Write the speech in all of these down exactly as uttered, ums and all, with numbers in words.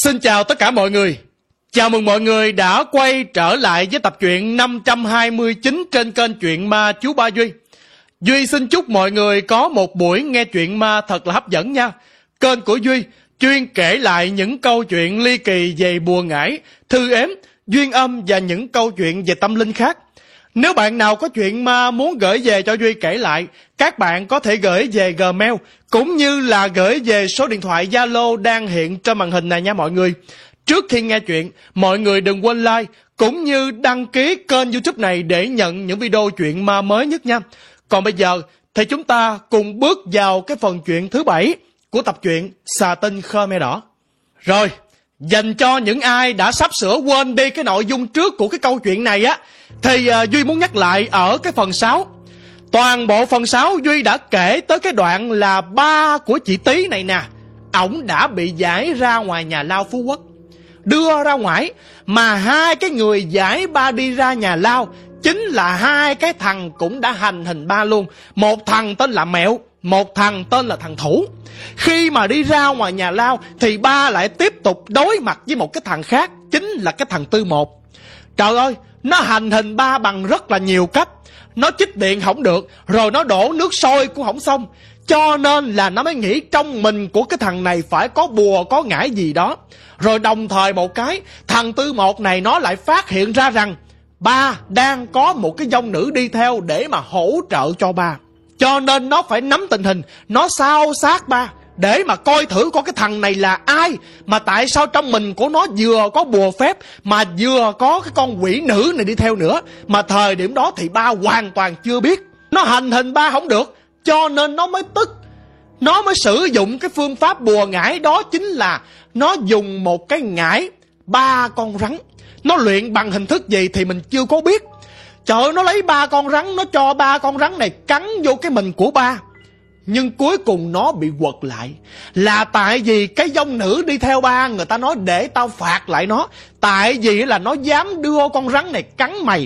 Xin chào tất cả mọi người. Chào mừng mọi người đã quay trở lại với tập truyện năm trăm hai mươi chín trên kênh Chuyện Ma Chú Ba Duy. Duy xin chúc mọi người có một buổi nghe chuyện ma thật là hấp dẫn nha. Kênh của Duy chuyên kể lại những câu chuyện ly kỳ về bùa ngải, thư ếm, duyên âm và những câu chuyện về tâm linh khác. Nếu bạn nào có chuyện ma muốn gửi về cho Duy kể lại, các bạn có thể gửi về Gmail cũng như là gửi về số điện thoại Zalo đang hiện trên màn hình này nha mọi người. Trước khi nghe chuyện, mọi người đừng quên like cũng như đăng ký kênh YouTube này để nhận những video chuyện ma mới nhất nha. Còn bây giờ thì chúng ta cùng bước vào cái phần chuyện thứ bảy của tập truyện Xà Tinh Khmer Đỏ. Rồi, dành cho những ai đã sắp sửa quên đi cái nội dung trước của cái câu chuyện này á, thì uh, Duy muốn nhắc lại ở cái phần sáu. Toàn bộ phần sáu Duy đã kể tới cái đoạn là ba của chị Tí này nè, ổng đã bị giải ra ngoài nhà lao Phú Quốc, đưa ra ngoài. Mà hai cái người giải ba đi ra nhà lao chính là hai cái thằng cũng đã hành hình ba luôn. Một thằng tên là Mẹo, một thằng tên là thằng Thủ. Khi mà đi ra ngoài nhà lao thì ba lại tiếp tục đối mặt với một cái thằng khác, chính là cái thằng Tư Một. Trời ơi, nó hành hình ba bằng rất là nhiều cách. Nó chích điện không được, rồi nó đổ nước sôi cũng không xong. Cho nên là nó mới nghĩ trong mình của cái thằng này phải có bùa có ngải gì đó. Rồi đồng thời một cái, thằng Tư Một này nó lại phát hiện ra rằng ba đang có một cái vong nữ đi theo để mà hỗ trợ cho ba. Cho nên nó phải nắm tình hình, nó sao sát ba để mà coi thử coi cái thằng này là ai, mà tại sao trong mình của nó vừa có bùa phép mà vừa có cái con quỷ nữ này đi theo nữa. Mà thời điểm đó thì ba hoàn toàn chưa biết. Nó hành hình ba không được, cho nên nó mới tức. Nó mới sử dụng cái phương pháp bùa ngải, đó chính là nó dùng một cái ngải ba con rắn. Nó luyện bằng hình thức gì thì mình chưa có biết. Trời ơi, nó lấy ba con rắn, nó cho ba con rắn này cắn vô cái mình của ba. Nhưng cuối cùng nó bị quật lại là tại vì cái vong nữ đi theo ba, người ta nói để tao phạt lại nó. Tại vì là nó dám đưa con rắn này cắn mày,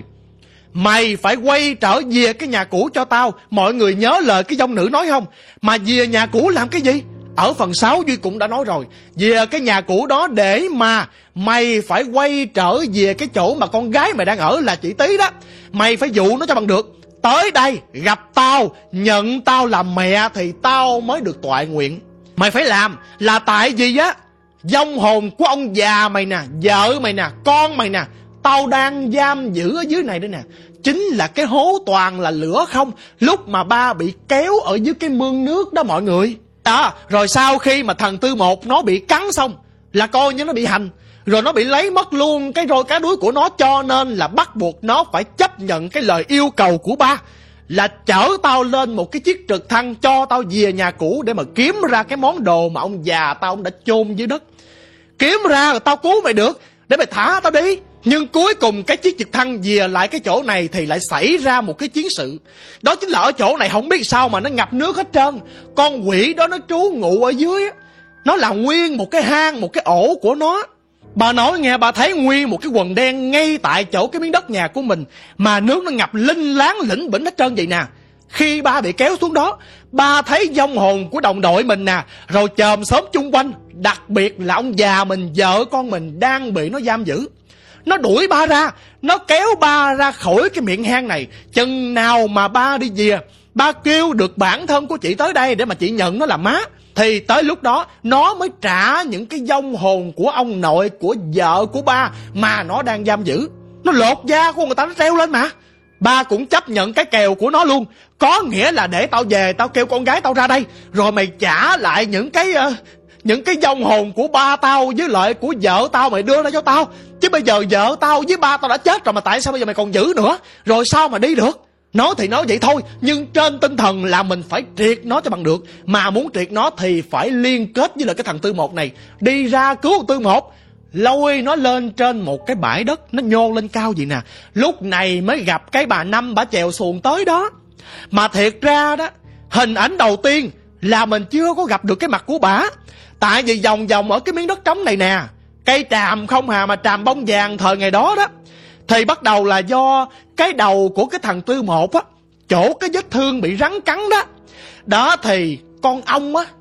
mày phải quay trở về cái nhà cũ cho tao. Mọi người nhớ lời cái vong nữ nói không? Mà về nhà cũ làm cái gì? Ở phần sáu Duy cũng đã nói rồi. Về cái nhà cũ đó để mà mày phải quay trở về cái chỗ mà con gái mày đang ở là chị Tí đó. Mày phải dụ nó cho bằng được. Tới đây gặp tao, nhận tao làm mẹ thì tao mới được toại nguyện. Mày phải làm là tại vì á, vong hồn của ông già mày nè, vợ mày nè, con mày nè, tao đang giam giữ ở dưới này đây nè. Chính là cái hố toàn là lửa không, lúc mà ba bị kéo ở dưới cái mương nước đó mọi người. Đó, rồi sau khi mà thằng Tư Một nó bị cắn xong là coi như nó bị hành, rồi nó bị lấy mất luôn cái roi cá đuối của nó. Cho nên là bắt buộc nó phải chấp nhận cái lời yêu cầu của ba là chở tao lên một cái chiếc trực thăng cho tao về nhà cũ để mà kiếm ra cái món đồ mà ông già tao ông đã chôn dưới đất. Kiếm ra rồi tao cứu mày được, để mày thả tao đi. Nhưng cuối cùng cái chiếc trực thăng về lại cái chỗ này thì lại xảy ra một cái chiến sự. Đó chính là ở chỗ này không biết sao mà nó ngập nước hết trơn. Con quỷ đó nó trú ngụ ở dưới, nó là nguyên một cái hang, một cái ổ của nó. Bà nói nghe, bà thấy nguyên một cái quần đen ngay tại chỗ cái miếng đất nhà của mình, mà nước nó ngập linh láng lĩnh bỉnh hết trơn vậy nè. Khi ba bị kéo xuống đó, ba thấy vong hồn của đồng đội mình nè, rồi chòm xóm chung quanh, đặc biệt là ông già mình, vợ con mình đang bị nó giam giữ. Nó đuổi ba ra, nó kéo ba ra khỏi cái miệng hang này. Chừng nào mà ba đi về, ba kêu được bản thân của chị tới đây để mà chị nhận nó làm má, thì tới lúc đó nó mới trả những cái vong hồn của ông nội, của vợ của ba mà nó đang giam giữ. Nó lột da của người ta, nó treo lên mà. Ba cũng chấp nhận cái kèo của nó luôn. Có nghĩa là để tao về, tao kêu con gái tao ra đây, rồi mày trả lại những cái uh, những cái vong hồn của ba tao với lại của vợ tao, mày đưa ra cho tao. Chứ bây giờ vợ tao với ba tao đã chết rồi, mà tại sao bây giờ mày còn giữ nữa? Rồi sao mà đi được? Nói thì nói vậy thôi, nhưng trên tinh thần là mình phải triệt nó cho bằng được. Mà muốn triệt nó thì phải liên kết với lại cái thằng Tư Một này, đi ra cứu Tư Một, lôi nó lên trên một cái bãi đất, nó nhô lên cao vậy nè. Lúc này mới gặp cái bà Năm, bà chèo xuồng tới đó. Mà thiệt ra đó, hình ảnh đầu tiên là mình chưa có gặp được cái mặt của bà. Tại vì vòng vòng ở cái miếng đất trống này nè, cây tràm không hà, mà tràm bông vàng thời ngày đó đó, thì bắt đầu là do cái đầu của cái thằng Tư Một á, chỗ cái vết thương bị rắn cắn đó. Đó thì con ong á,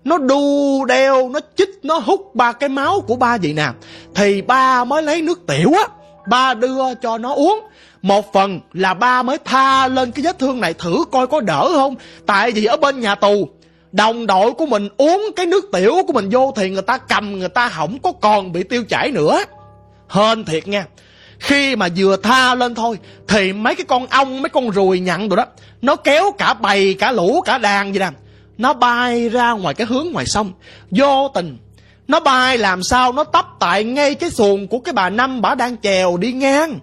nó đu đeo, nó chích, nó hút ba cái máu của ba vậy nè. Thì ba mới lấy nước tiểu á, ba đưa cho nó uống. Một phần là ba mới tha lên cái vết thương này thử coi có đỡ không. Tại vì ở bên nhà tù, đồng đội của mình uống cái nước tiểu của mình vô thì người ta cầm, người ta không có còn bị tiêu chảy nữa. Hên thiệt nha. Khi mà vừa tha lên thôi thì mấy cái con ong, mấy con ruồi nhặn rồi đó, nó kéo cả bầy, cả lũ, cả đàn vậy nè, nó bay ra ngoài cái hướng ngoài sông. Vô tình nó bay làm sao nó tấp tại ngay cái xuồng của cái bà Năm, bả đang chèo đi ngang.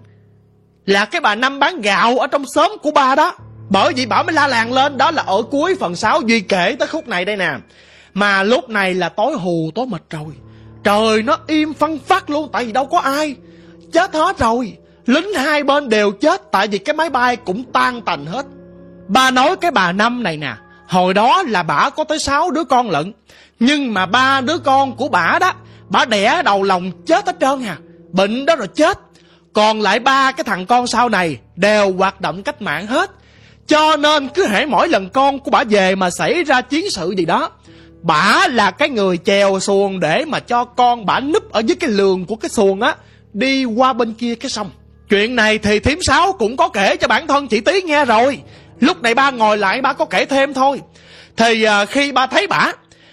Là cái bà Năm bán gạo ở trong xóm của ba đó. Bởi vì bả mới la làng lên. Đó là ở cuối phần sáu Duy kể tới khúc này đây nè. Mà lúc này là tối hù tối mịt rồi, trời nó im phăng phắc luôn. Tại vì đâu có ai, chết hết rồi. Lính hai bên đều chết, tại vì cái máy bay cũng tan tành hết. Ba nói cái bà Năm này nè, hồi đó là bả có tới sáu đứa con lận. Nhưng mà ba đứa con của bả đó, bả đẻ đầu lòng chết hết trơn à, bệnh đó rồi chết. Còn lại ba cái thằng con sau này đều hoạt động cách mạng hết. Cho nên cứ hễ mỗi lần con của bả về mà xảy ra chiến sự gì đó, bả là cái người chèo xuồng để mà cho con bả núp ở dưới cái lường của cái xuồng á, đi qua bên kia cái sông. Chuyện này thì thím Sáu cũng có kể cho bản thân chị Tí nghe rồi. Lúc này ba ngồi lại ba có kể thêm thôi. Thì à, khi ba thấy bả,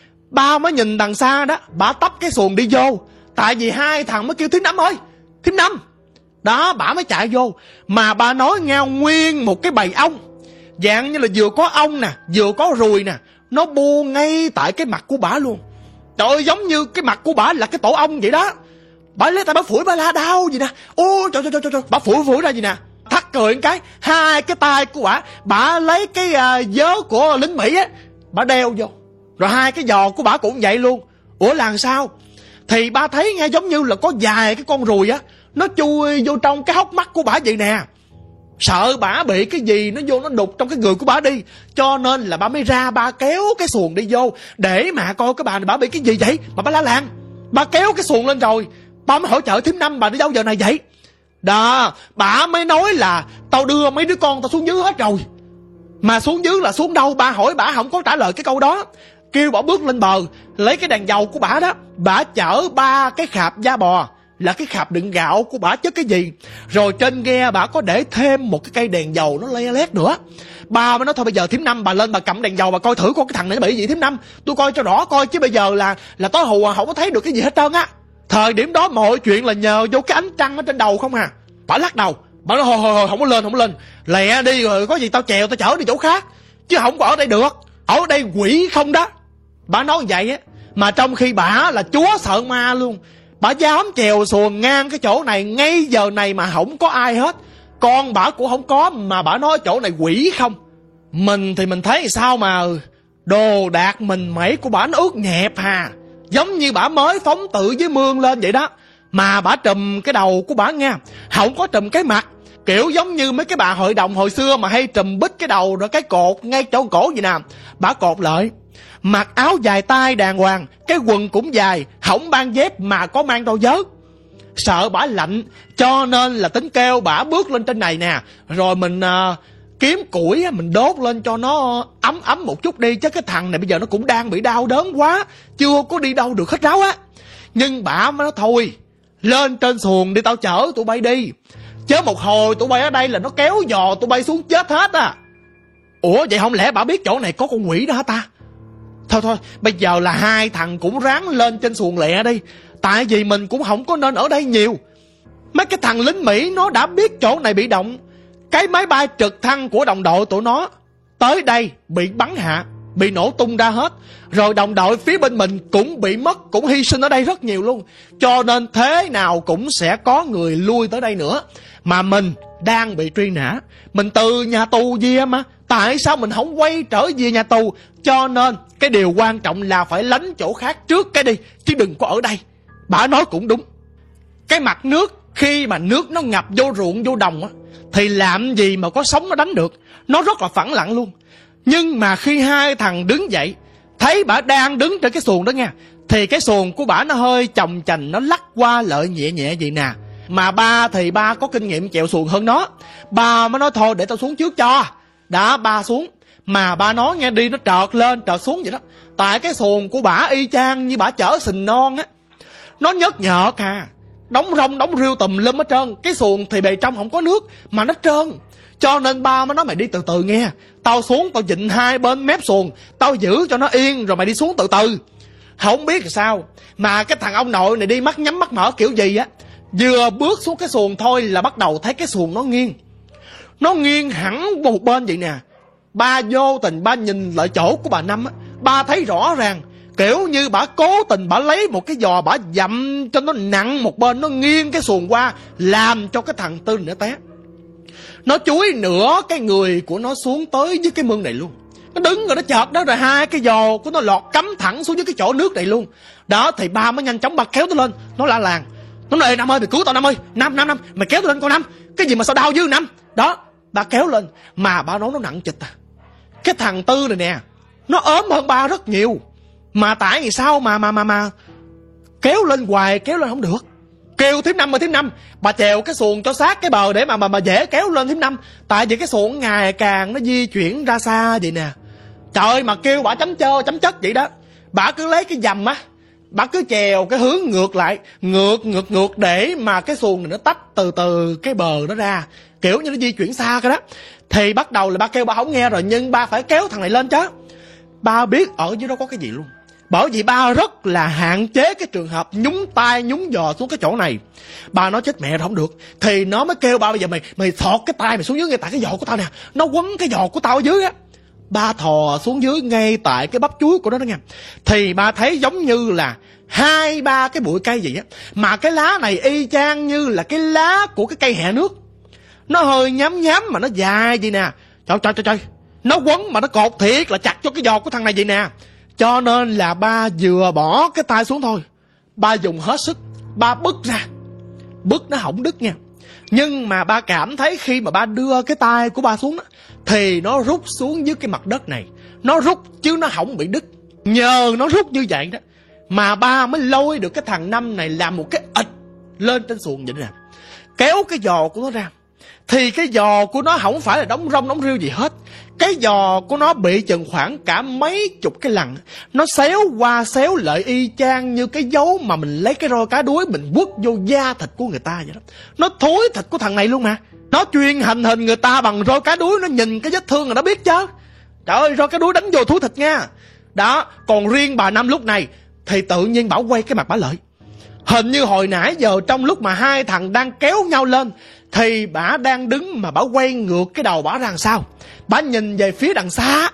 ba mới nhìn đằng xa đó, bả tấp cái xuồng đi vô. Tại vì hai thằng mới kêu thím Năm ơi, thím Năm. Đó, bả mới chạy vô. Mà bà nói ngao nguyên một cái bầy ong, dạng như là vừa có ong nè, vừa có ruồi nè, nó bu ngay tại cái mặt của bả luôn. Trời ơi, giống như cái mặt của bả là cái tổ ong vậy đó. Bả lấy tay bả phủi, bả la đau gì nè. Ô trời trời trời trời, bả phủi phủi ra gì nè. Thắt cười một cái, hai cái tay của bả, bả lấy cái uh, vớ của lính Mỹ á, bả đeo vô. Rồi hai cái giò của bả cũng vậy luôn. Ủa làm sao? Thì ba thấy nghe giống như là có vài cái con ruồi á, nó chui vô trong cái hốc mắt của bả vậy nè. Sợ bả bị cái gì nó vô nó đục trong cái người của bả đi, cho nên là bả mới ra ba kéo cái xuồng đi vô để mà coi cái bà này bả bị cái gì vậy mà bả la làng. Bà kéo cái xuồng lên rồi bà mới hỗ trợ thím Năm, bà đi đâu giờ này vậy? Đó, bà mới nói là tao đưa mấy đứa con tao xuống dưới hết rồi. Mà xuống dưới là xuống đâu? Bà hỏi bả không có trả lời cái câu đó. Kêu bả bước lên bờ, lấy cái đèn dầu của bả đó, bả chở ba cái khạp da bò, là cái khạp đựng gạo của bả chất cái gì. Rồi trên ghe bả có để thêm một cái cây đèn dầu nó le lét nữa. Bà mới nói thôi bây giờ thím Năm bà lên bà cầm đèn dầu bà coi thử coi cái thằng này nó bị gì thím Năm. Tôi coi cho rõ coi chứ bây giờ là là tối hù không có thấy được cái gì hết trơn á. Thời điểm đó mọi chuyện là nhờ vô cái ánh trăng ở trên đầu không à. Bà lắc đầu, bà nói hồi hồi hồi không có lên không có lên, lẹ đi rồi có gì tao chèo tao chở đi chỗ khác, chứ không có ở đây được, ở đây quỷ không đó. Bà nói vậy á, mà trong khi bà là chúa sợ ma luôn. Bà dám chèo xuồng ngang cái chỗ này ngay giờ này mà không có ai hết. Con bà cũng không có, mà bà nói chỗ này quỷ không. Mình thì mình thấy sao mà đồ đạc mình mẩy của bà nó ướt nhẹp hà, giống như bà mới phóng tự với mương lên vậy đó. Mà bà trùm cái đầu của bà nha, không có trùm cái mặt, kiểu giống như mấy cái bà hội đồng hồi xưa mà hay trùm bít cái đầu rồi cái cột ngay chỗ cổ vậy nè. Bà cột lại, mặc áo dài tay đàng hoàng, cái quần cũng dài, không mang dép mà có mang đôi vớ. Sợ bả lạnh cho nên là tính kêu bả bước lên trên này nè, rồi mình uh, kiếm củi mình đốt lên cho nó ấm ấm một chút đi, chứ cái thằng này bây giờ nó cũng đang bị đau đớn quá, chưa có đi đâu được hết ráo á. Nhưng bả mới nói thôi lên trên xuồng đi tao chở tụi bay đi, chứ một hồi tụi bay ở đây là nó kéo giò tụi bay xuống chết hết à. Ủa vậy không lẽ bả biết chỗ này có con quỷ đó hả ta? Thôi thôi bây giờ là hai thằng cũng ráng lên trên xuồng lẹ đi, tại vì mình cũng không có nên ở đây nhiều. Mấy cái thằng lính Mỹ nó đã biết chỗ này bị động, cái máy bay trực thăng của đồng đội tụi nó tới đây bị bắn hạ, bị nổ tung ra hết. Rồi đồng đội phía bên mình cũng bị mất, cũng hy sinh ở đây rất nhiều luôn. Cho nên thế nào cũng sẽ có người lui tới đây nữa. Mà mình đang bị truy nã, mình từ nhà tù về mà, tại sao mình không quay trở về nhà tù? Cho nên cái điều quan trọng là phải lánh chỗ khác trước cái đi, chứ đừng có ở đây. Bà nói cũng đúng. Cái mặt nước khi mà nước nó ngập vô ruộng vô đồng á, thì làm gì mà có sóng nó đánh được, nó rất là phẳng lặng luôn. Nhưng mà khi hai thằng đứng dậy, thấy bà đang đứng trên cái xuồng đó nha, thì cái xuồng của bà nó hơi chồng chành, nó lắc qua lợi nhẹ nhẹ vậy nè. Mà ba thì ba có kinh nghiệm chèo xuồng hơn nó, ba mới nói thôi để tao xuống trước cho. Đã ba xuống, mà ba nói nghe đi nó trợt lên trợt xuống vậy đó. Tại cái xuồng của bả y chang như bả chở sình non á, nó nhớt nhợt à, đóng rong đóng riêu tùm lum hết trơn. Cái xuồng thì bề trong không có nước mà nó trơn. Cho nên ba mới nói mày đi từ từ nghe. Tao xuống tao vịn hai bên mép xuồng, tao giữ cho nó yên rồi mày đi xuống từ từ. Không biết sao mà cái thằng ông nội này đi mắt nhắm mắt mở kiểu gì á, vừa bước xuống cái xuồng thôi là bắt đầu thấy cái xuồng nó nghiêng. Nó nghiêng hẳn một bên vậy nè. Ba vô tình ba nhìn lại chỗ của bà Năm á, ba thấy rõ ràng kiểu như bà cố tình bà lấy một cái giò bà dậm cho nó nặng một bên, nó nghiêng cái xuồng qua, làm cho cái thằng Tư nó té. Nó chúi nửa cái người của nó xuống tới với cái mương này luôn. Nó đứng rồi nó chợt đó, rồi hai cái giò của nó lọt cắm thẳng xuống dưới cái chỗ nước này luôn. Đó thì ba mới nhanh chóng ba kéo tôi lên. Nó la làng, nó nói: Ê Năm ơi, mày cứu tao Năm ơi. Năm, Năm, Năm, mày kéo tôi lên con Năm. Cái gì mà sao đau dữ Năm. Đó, ba kéo lên. Mà ba nói nó nặng chịch à. Cái thằng Tư này nè, nó ốm hơn ba rất nhiều. Mà tại vì sao mà mà mà mà kéo lên hoài kéo lên không được. Kêu thím Năm ơi thím Năm, bà chèo cái xuồng cho sát cái bờ để mà mà mà dễ kéo lên thím Năm. Tại vì cái xuồng ngày càng nó di chuyển ra xa vậy nè. Trời, mà kêu bà chấm chơ chấm chất vậy đó. Bà cứ lấy cái dầm á, bà cứ chèo cái hướng ngược lại, ngược ngược ngược để mà cái xuồng này nó tách từ từ cái bờ đó ra, kiểu như nó di chuyển xa cái đó. Thì bắt đầu là ba kêu ba không nghe rồi, nhưng ba phải kéo thằng này lên chứ. Ba biết ở dưới đó có cái gì luôn. Bởi vì ba rất là hạn chế cái trường hợp nhúng tay nhúng giò xuống cái chỗ này. Ba nói chết mẹ rồi không được. Thì nó mới kêu ba bây giờ mày mày thọt cái tay mày xuống dưới ngay tại cái giò của tao nè. Nó quấn cái giò của tao ở dưới á. Ba thò xuống dưới ngay tại cái bắp chuối của nó đó nha. Thì ba thấy giống như là hai ba cái bụi cây gì á. Mà cái lá này y chang như là cái lá của cái cây hẹ nước. Nó hơi nhám nhám mà nó dài vậy nè. Trời trời trời trời. Nó quấn mà nó cột thiệt là chặt cho cái giò của thằng này vậy nè. Cho nên là ba vừa bỏ cái tay xuống thôi, ba dùng hết sức, ba bứt ra. Bứt nó không đứt nha. Nhưng mà ba cảm thấy khi mà ba đưa cái tay của ba xuống đó, thì nó rút xuống dưới cái mặt đất này. Nó rút chứ nó không bị đứt. Nhờ nó rút như vậy đó mà ba mới lôi được cái thằng Năm này làm một cái ịch lên trên xuồng vậy nè. Kéo cái giò của nó ra. Thì cái giò của nó không phải là đóng rong đóng riêu gì hết. Cái giò của nó bị chừng khoảng cả mấy chục cái lần. Nó xéo qua xéo lại y chang như cái dấu mà mình lấy cái roi cá đuối mình quất vô da thịt của người ta vậy đó. Nó thối thịt của thằng này luôn mà. Nó chuyên hành hình người ta bằng roi cá đuối. Nó nhìn cái vết thương rồi nó biết chứ. Trời ơi, roi cá đuối đánh vô thối thịt nha. Đó, còn riêng bà Năm lúc này thì tự nhiên bảo quay cái mặt bả lợi. Hình như hồi nãy giờ trong lúc mà hai thằng đang kéo nhau lên thì bả đang đứng mà bả quay ngược cái đầu bả ra đằng sau. Bả nhìn về phía đằng xa.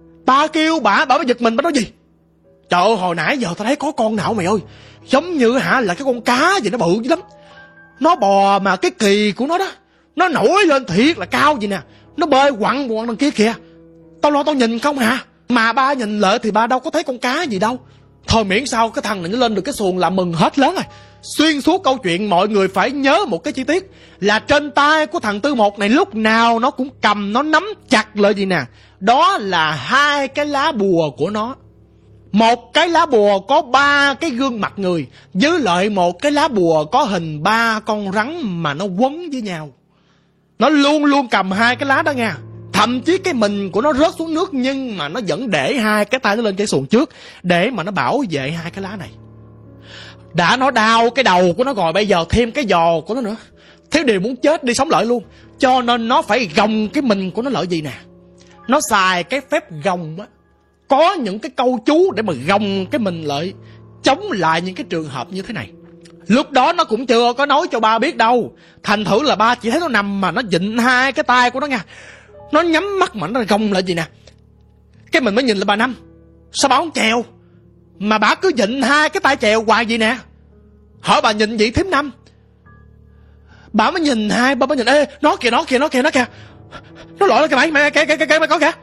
Ba kêu bả, bả mới giật mình, bả nói gì? Trời ơi, hồi nãy giờ tao thấy có con nào mày ơi. Giống như hả là cái con cá gì nó bự dữ lắm. Nó bò mà cái kỳ của nó đó, nó nổi lên thiệt là cao vậy nè. Nó bơi quặn quặn đằng kia kìa. Tao lo tao nhìn không hả? Mà ba nhìn lại thì ba đâu có thấy con cá gì đâu. Thôi miễn sao cái thằng này nó lên được cái xuồng là mừng hết lớn rồi. Xuyên suốt câu chuyện mọi người phải nhớ một cái chi tiết là trên tay của thằng Tư Một này lúc nào nó cũng cầm, nó nắm chặt lại gì nè. Đó là hai cái lá bùa của nó. Một cái lá bùa có ba cái gương mặt người, với lại một cái lá bùa có hình ba con rắn mà nó quấn với nhau. Nó luôn luôn cầm hai cái lá đó nha. Thậm chí cái mình của nó rớt xuống nước nhưng mà nó vẫn để hai cái tay nó lên cái xuồng trước để mà nó bảo vệ hai cái lá này. Đã nó đau cái đầu của nó rồi, bây giờ thêm cái giò của nó nữa. Thiếu điều muốn chết đi sống lại luôn. Cho nên nó phải gồng cái mình của nó lợi gì nè. Nó xài cái phép gồng á. Có những cái câu chú để mà gồng cái mình lại, chống lại những cái trường hợp như thế này. Lúc đó nó cũng chưa có nói cho ba biết đâu. Thành thử là ba chỉ thấy nó nằm mà nó vịn hai cái tay của nó nha. Nó nhắm mắt mà nó gồng lại gì nè. Cái mình mới nhìn là bà Năm, sao bà không chèo mà bà cứ vịn hai cái tay chèo hoài vậy nè. Hỏi bà nhìn vậy thím Năm. Bà mới nhìn hai, bà mới nhìn, ê nó kìa nó kìa nó kìa nó kìa. Nó lội lên kìa mày, mày kìa kìa kìa mày có kìa.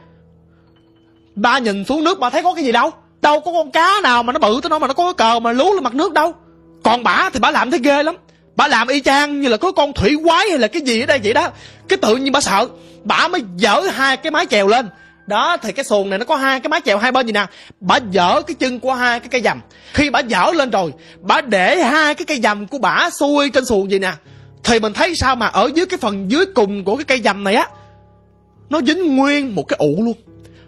Bà nhìn xuống nước bà thấy có cái gì đâu. Đâu có con cá nào mà nó bự tới nó mà nó có cái cờ mà lú lên mặt nước đâu. Còn bả thì bả làm thấy ghê lắm. Bả làm y chang như là có con thủy quái hay là cái gì ở đây vậy đó. Cái tự nhiên bả sợ, bả mới dỡ hai cái mái chèo lên. Đó thì cái xuồng này nó có hai cái mái chèo hai bên gì nè. Bả dỡ cái chân của hai cái cây dầm. Khi bả dỡ lên rồi, bả để hai cái cây dầm của bả xuôi trên xuồng gì nè. Thì mình thấy sao mà ở dưới cái phần dưới cùng của cái cây dầm này á, nó dính nguyên một cái ụ luôn.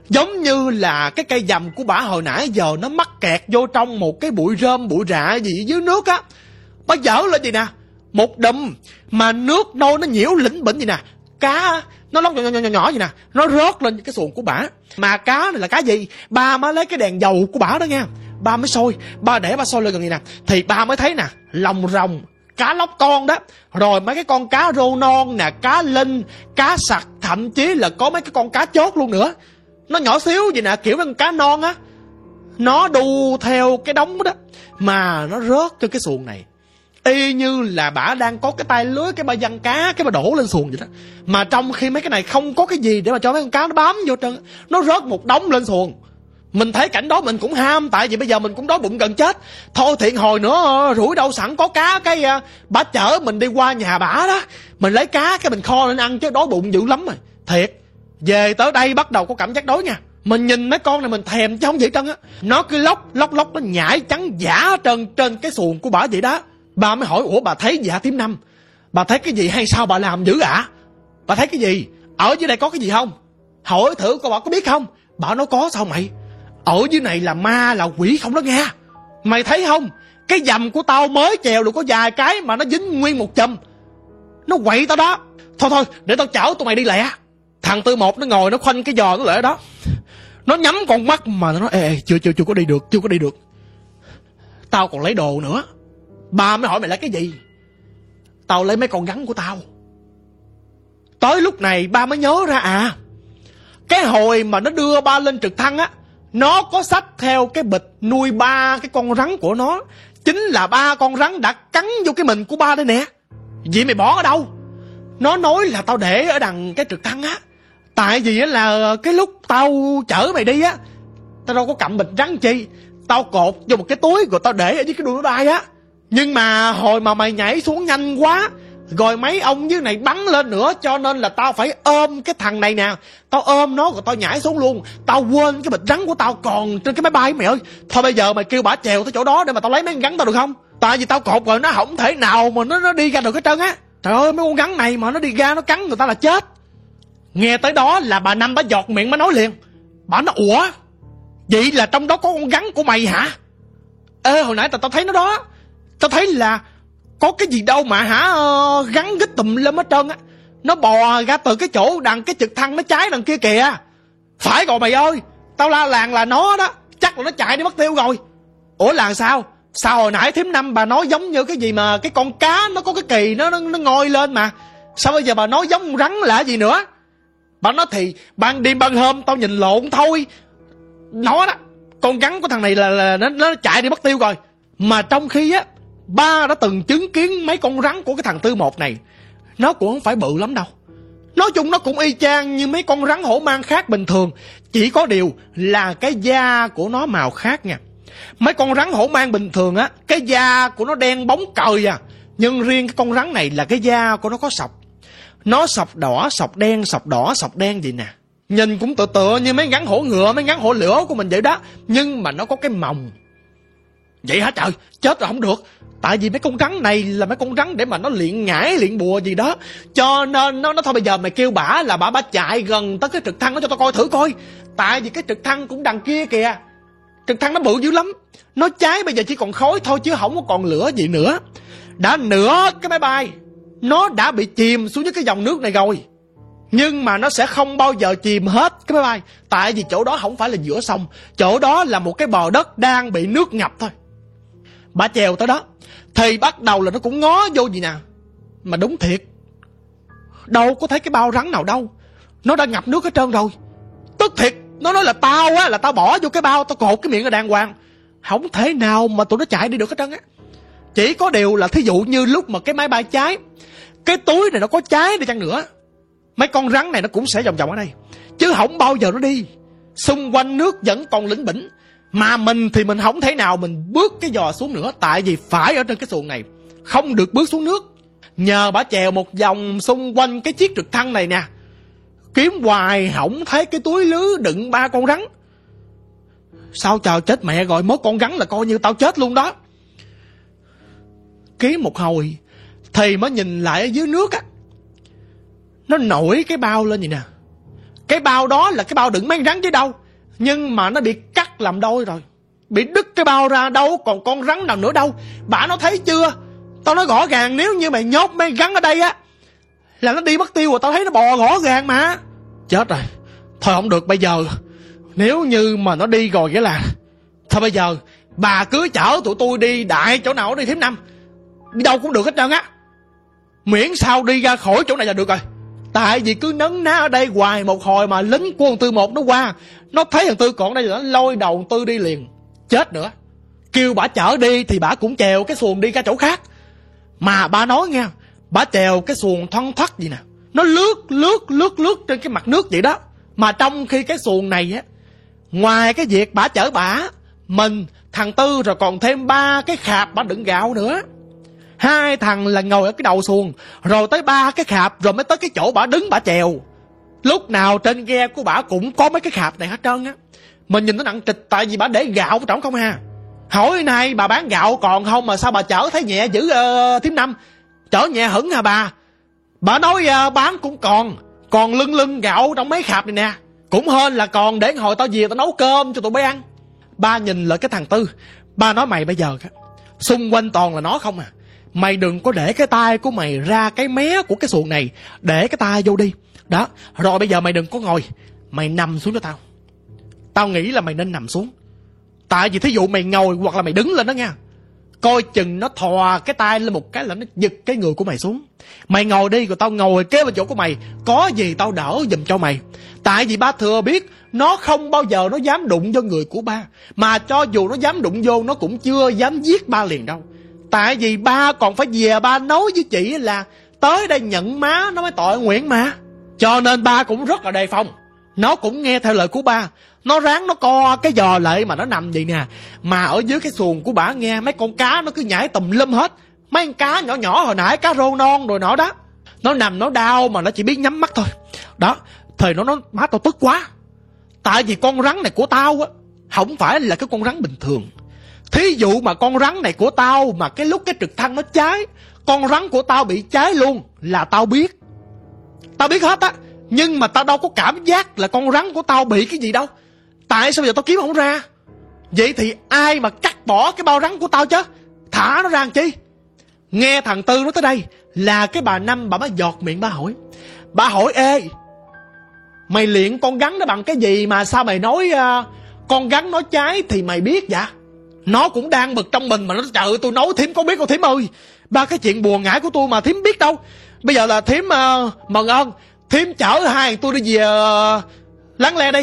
Giống như là cái cây dầm của bả hồi nãy giờ nó mắc kẹt vô trong một cái bụi rơm bụi rạ gì dưới nước á. Bả dở lên gì nè, một đùm mà nước nôi nó nhiễu lĩnh bỉnh gì nè, cá nó lóc nhỏ nhỏ nhỏ nhỏ gì nè, nó rớt lên cái xuồng của bả. Mà cá này là cá gì? Ba mới lấy cái đèn dầu của bả đó nha, ba mới soi, ba để ba soi lên gần gì nè, thì ba mới thấy nè, lòng rồng, cá lóc con đó, rồi mấy cái con cá rô non nè, cá linh, cá sặc, thậm chí là có mấy cái con cá chốt luôn nữa. Nó nhỏ xíu gì nè, kiểu con cá non á, nó đu theo cái đống đó mà nó rớt trên cái xuồng này, y như là bả đang có cái tay lưới, cái ba văng cá, cái bà đổ lên xuồng vậy đó. Mà trong khi mấy cái này không có cái gì để mà cho mấy con cá nó bám vô trơn, nó rớt một đống lên xuồng. Mình thấy cảnh đó mình cũng ham, tại vì bây giờ mình cũng đói bụng gần chết. Thôi thiện hồi nữa rủi đâu sẵn có cá, cái uh, bả chở mình đi qua nhà bả đó, mình lấy cá cái mình kho lên ăn, chứ đói bụng dữ lắm rồi. Thiệt, về tới đây bắt đầu có cảm giác đói nha. Mình nhìn mấy con này mình thèm chứ không vậy trơn á. Nó cứ lóc lóc lóc, nó nhảy trắng giả trơn trên cái xuồng của bả vậy đó. Bà mới hỏi, ủa bà thấy gì hả Tím Năm? Bà thấy cái gì hay sao bà làm dữ ạ? À? Bà thấy cái gì? Ở dưới đây có cái gì không? Hỏi thử coi bà có biết không? Bà nói có. Sao mày? Ở dưới này là ma là quỷ không đó nghe. Mày thấy không? Cái dầm của tao mới chèo được có vài cái mà nó dính nguyên một chùm. Nó quậy tao đó. Thôi thôi để tao chở tụi mày đi lẹ. Thằng Tư Một nó ngồi nó khoanh cái giò nó lẹ đó. Nó nhắm con mắt mà nó nói ê, ê chưa chưa chưa có đi được, chưa có đi được. Tao còn lấy đồ nữa. Ba mới hỏi mày lấy cái gì? Tao lấy mấy con rắn của tao. Tới lúc này ba mới nhớ ra à, cái hồi mà nó đưa ba lên trực thăng á, nó có xách theo cái bịch nuôi ba cái con rắn của nó. Chính là ba con rắn đã cắn vô cái mình của ba đây nè. Vậy mày bỏ ở đâu? Nó nói là tao để ở đằng cái trực thăng á. Tại vì á là cái lúc tao chở mày đi á, tao đâu có cầm bịch rắn chi, tao cột vô một cái túi rồi tao để ở dưới cái đuôi nó đai á. Nhưng mà hồi mà mày nhảy xuống nhanh quá, rồi mấy ông dưới này bắn lên nữa, cho nên là tao phải ôm cái thằng này nè. Tao ôm nó rồi tao nhảy xuống luôn. Tao quên cái bịch rắn của tao còn trên cái máy bay mày ơi. Thôi bây giờ mày kêu bả chèo tới chỗ đó để mà tao lấy mấy con rắn tao được không? Tại vì tao cột rồi nó không thể nào mà nó, nó đi ra được hết trơn á. Trời ơi mấy con rắn này mà nó đi ra nó cắn người ta là chết. Nghe tới đó là bà Năm bả giọt miệng bả nói liền. Bà nói ủa, vậy là trong đó có con rắn của mày hả? Ê hồi nãy tao tao thấy nó đó, tao thấy là có cái gì đâu mà hả uh, gắn gít tùm lum hết trơn á. Nó bò ra từ cái chỗ đằng cái trực thăng nó cháy đằng kia kìa. Phải rồi mày ơi, tao la làng là nó đó. Chắc là nó chạy đi mất tiêu rồi. Ủa là sao? Sao hồi nãy Thím Năm bà nói giống như cái gì mà cái con cá nó có cái kỳ nó nó, nó ngoi lên mà. Sao bây giờ bà nói giống con rắn là gì nữa? Bà nói thì ban đêm ban hôm tao nhìn lộn thôi. Nó đó, con rắn của thằng này là, là nó, nó chạy đi mất tiêu rồi. Mà trong khi á, ba đã từng chứng kiến mấy con rắn của cái thằng Tư Một này. Nó cũng không phải bự lắm đâu. Nói chung nó cũng y chang như mấy con rắn hổ mang khác bình thường. Chỉ có điều là cái da của nó màu khác nha. Mấy con rắn hổ mang bình thường á, cái da của nó đen bóng cời à. Nhưng riêng cái con rắn này là cái da của nó có sọc. Nó sọc đỏ, sọc đen, sọc đỏ, sọc đen vậy nè. Nhìn cũng tựa tựa như mấy rắn hổ ngựa, mấy rắn hổ lửa của mình vậy đó. Nhưng mà nó có cái mồng. Vậy hả trời, chết rồi không được. Tại vì mấy con rắn này là mấy con rắn để mà nó luyện ngải, luyện bùa gì đó. Cho nên nó, nó thôi bây giờ mày kêu bả là bả bả chạy gần tới cái trực thăng đó cho tao coi thử coi. Tại vì cái trực thăng cũng đằng kia kìa. Trực thăng nó bự dữ lắm. Nó cháy bây giờ chỉ còn khói thôi chứ không có còn lửa gì nữa. Đã nửa cái máy bay nó đã bị chìm xuống dưới cái dòng nước này rồi. Nhưng mà nó sẽ không bao giờ chìm hết cái máy bay. Tại vì chỗ đó không phải là giữa sông. Chỗ đó là một cái bờ đất đang bị nước ngập thôi. Bà chèo tới đó thì bắt đầu là nó cũng ngó vô gì nè. Mà đúng thiệt, đâu có thấy cái bao rắn nào đâu. Nó đã ngập nước hết trơn rồi. Tức thiệt, nó nói là tao á, là tao bỏ vô cái bao, tao cột cái miệng là đàng hoàng. Không thể nào mà tụi nó chạy đi được hết trơn á. Chỉ có điều là thí dụ như lúc mà cái máy bay cháy, cái túi này nó có cháy đi chăng nữa, mấy con rắn này nó cũng sẽ vòng vòng ở đây, chứ không bao giờ nó đi. Xung quanh nước vẫn còn lĩnh bỉnh. Mà mình thì mình không thể nào mình bước cái giò xuống nữa. Tại vì phải ở trên cái xuồng này, không được bước xuống nước. Nhờ bả chèo một vòng xung quanh cái chiếc trực thăng này nè, kiếm hoài không thấy cái túi lứa đựng ba con rắn. Sao trời, chết mẹ rồi, mất con rắn là coi như tao chết luôn đó. Kiếm một hồi thì mới nhìn lại ở dưới nước á, nó nổi cái bao lên vậy nè. Cái bao đó là cái bao đựng mấy rắn chứ đâu. Nhưng mà nó bị cắt làm đôi rồi, bị đứt cái bao ra, đâu còn con rắn nào nữa đâu. Bà nó thấy chưa? Tao nói rõ ràng, nếu như mày nhốt mấy rắn ở đây á là nó đi mất tiêu rồi. Tao thấy nó bò rõ ràng mà. Chết rồi. Thôi không được, bây giờ nếu như mà nó đi rồi nghĩa là thôi bây giờ bà cứ chở tụi tôi đi đại chỗ nào đi thím Năm, đi đâu cũng được hết trơn á, miễn sao đi ra khỏi chỗ này là được rồi. Tại vì cứ nấn ná ở đây hoài một hồi mà lính của thằng Tư một nó qua, nó thấy thằng Tư còn đây là nó lôi đầu thằng Tư đi liền. Chết nữa. Kêu bả chở đi thì bả cũng chèo cái xuồng đi ra chỗ khác. Mà bà nói nghe, bả chèo cái xuồng thoăn thoắt gì nè, nó lướt lướt lướt lướt trên cái mặt nước vậy đó. Mà trong khi cái xuồng này á, ngoài cái việc bả chở bả, mình, thằng Tư rồi còn thêm ba cái khạp bả đựng gạo nữa. Hai thằng là ngồi ở cái đầu xuồng, rồi tới ba cái khạp, rồi mới tới cái chỗ bả đứng bả chèo. Lúc nào trên ghe của bả cũng có mấy cái khạp này hết trơn á. Mình nhìn nó nặng trịch, tại vì bả để gạo vào trong không ha. Hỏi nay bà bán gạo còn không mà sao bà chở thấy nhẹ dữ uh, thím Năm? Chở nhẹ hững hả bà? Bà nói uh, bán cũng còn Còn lưng lưng gạo trong mấy khạp này nè, cũng hên là còn để hồi tao về tao nấu cơm cho tụi bay ăn. Ba nhìn lại cái thằng Tư, ba nói mày bây giờ xung quanh toàn là nó không à. Mày đừng có để cái tay của mày ra cái mé của cái xuồng này, để cái tay vô đi. Đó, rồi bây giờ mày đừng có ngồi, mày nằm xuống cho tao. Tao nghĩ là mày nên nằm xuống. Tại vì thí dụ mày ngồi hoặc là mày đứng lên đó nha, coi chừng nó thò cái tay lên một cái là nó giật cái người của mày xuống. Mày ngồi đi, rồi tao ngồi kế bên chỗ của mày, có gì tao đỡ giùm cho mày. Tại vì ba thừa biết nó không bao giờ nó dám đụng vô người của ba, mà cho dù nó dám đụng vô, nó cũng chưa dám giết ba liền đâu. Tại vì ba còn phải về ba nói với chị là tới đây nhận má nó mới tội nguyện mà. Cho nên ba cũng rất là đề phòng. Nó cũng nghe theo lời của ba, nó ráng nó co cái giò lại mà nó nằm vậy nè. Mà ở dưới cái xuồng của bả nghe mấy con cá nó cứ nhảy tùm lum hết. Mấy con cá nhỏ nhỏ hồi nãy, cá rô non rồi nọ đó, nó nằm nó đau mà nó chỉ biết nhắm mắt thôi. Đó, thời nó nói má tao tức quá. Tại vì con rắn này của tao á, không phải là cái con rắn bình thường. Thí dụ mà con rắn này của tao mà cái lúc cái trực thăng nó cháy, con rắn của tao bị cháy luôn là tao biết. Tao biết hết á. Nhưng mà tao đâu có cảm giác là con rắn của tao bị cái gì đâu. Tại sao bây giờ tao kiếm không ra? Vậy thì ai mà cắt bỏ cái bao rắn của tao chứ? Thả nó ra làm chi? Nghe thằng Tư nói tới đây là cái bà Năm bà mới giọt miệng bà hỏi. Bà hỏi: ê, mày luyện con rắn nó bằng cái gì mà sao mày nói uh, con rắn nó cháy thì mày biết vậy? Nó cũng đang bực trong mình mà nó trời, tôi nói thím có biết không thím ơi? Ba cái chuyện buồn ngãi của tôi mà thím biết đâu. Bây giờ là thím uh, mừng ơn, thím chở hai tôi đi về uh, Láng Le đi.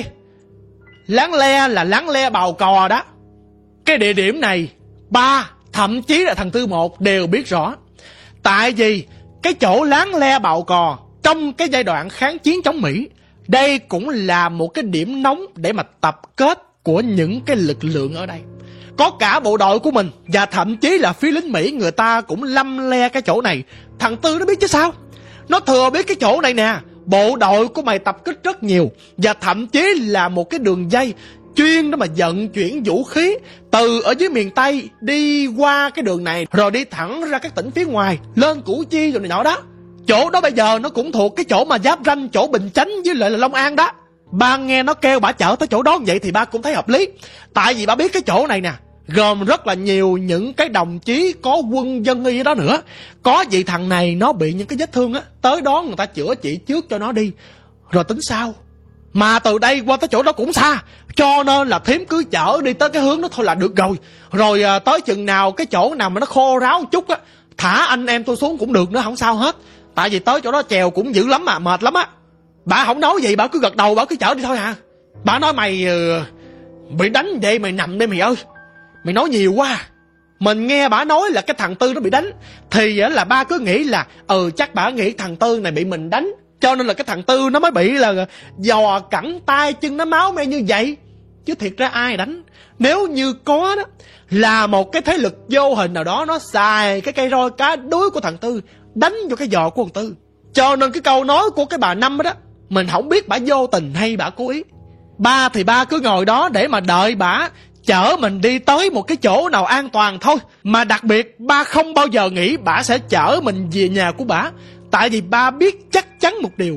Láng Le là Láng Le Bào Cò đó. Cái địa điểm này ba, thậm chí là thằng Tư một đều biết rõ. Tại vì cái chỗ Láng Le Bào Cò trong cái giai đoạn kháng chiến chống Mỹ, đây cũng là một cái điểm nóng để mà tập kết của những cái lực lượng ở đây. Có cả bộ đội của mình và thậm chí là phía lính Mỹ người ta cũng lăm le cái chỗ này. Thằng Tư nó biết chứ sao. Nó thừa biết cái chỗ này nè, bộ đội của mày tập kích rất nhiều, và thậm chí là một cái đường dây chuyên đó mà vận chuyển vũ khí từ ở dưới miền Tây đi qua cái đường này, rồi đi thẳng ra các tỉnh phía ngoài, lên Củ Chi rồi này nọ đó. Chỗ đó bây giờ nó cũng thuộc cái chỗ mà giáp ranh chỗ Bình Chánh với lại là Long An đó. Ba nghe nó kêu bả chở tới chỗ đó vậy thì ba cũng thấy hợp lý. Tại vì ba biết cái chỗ này nè gồm rất là nhiều những cái đồng chí có quân dân y ở đó nữa. Có gì thằng này nó bị những cái vết thương á, tới đó người ta chữa trị trước cho nó đi, rồi tính sao. Mà từ đây qua tới chỗ đó cũng xa, cho nên là thím cứ chở đi tới cái hướng đó thôi là được rồi. Rồi à, tới chừng nào cái chỗ nào mà nó khô ráo một chút á, thả anh em tôi xuống cũng được nữa, không sao hết. Tại vì tới chỗ đó chèo cũng dữ lắm mà, mệt lắm á. Bà không nói gì, bà cứ gật đầu, bà cứ chở đi thôi à. Bà nói mày uh, bị đánh vậy mày nằm đây mày ơi, mày nói nhiều quá. Mình nghe bà nói là cái thằng Tư nó bị đánh, thì là ba cứ nghĩ là ừ chắc bà nghĩ thằng Tư này bị mình đánh, cho nên là cái thằng Tư nó mới bị là giò cẳng tay chân nó máu me như vậy. Chứ thiệt ra ai đánh. Nếu như có đó là một cái thế lực vô hình nào đó, nó xài cái cây roi cá đuối của thằng Tư đánh vô cái giò của thằng Tư. Cho nên cái câu nói của cái bà Năm đó, mình không biết bà vô tình hay bà cố ý. Ba thì ba cứ ngồi đó để mà đợi bà chở mình đi tới một cái chỗ nào an toàn thôi. Mà đặc biệt ba không bao giờ nghĩ bà sẽ chở mình về nhà của bà. Tại vì ba biết chắc chắn một điều,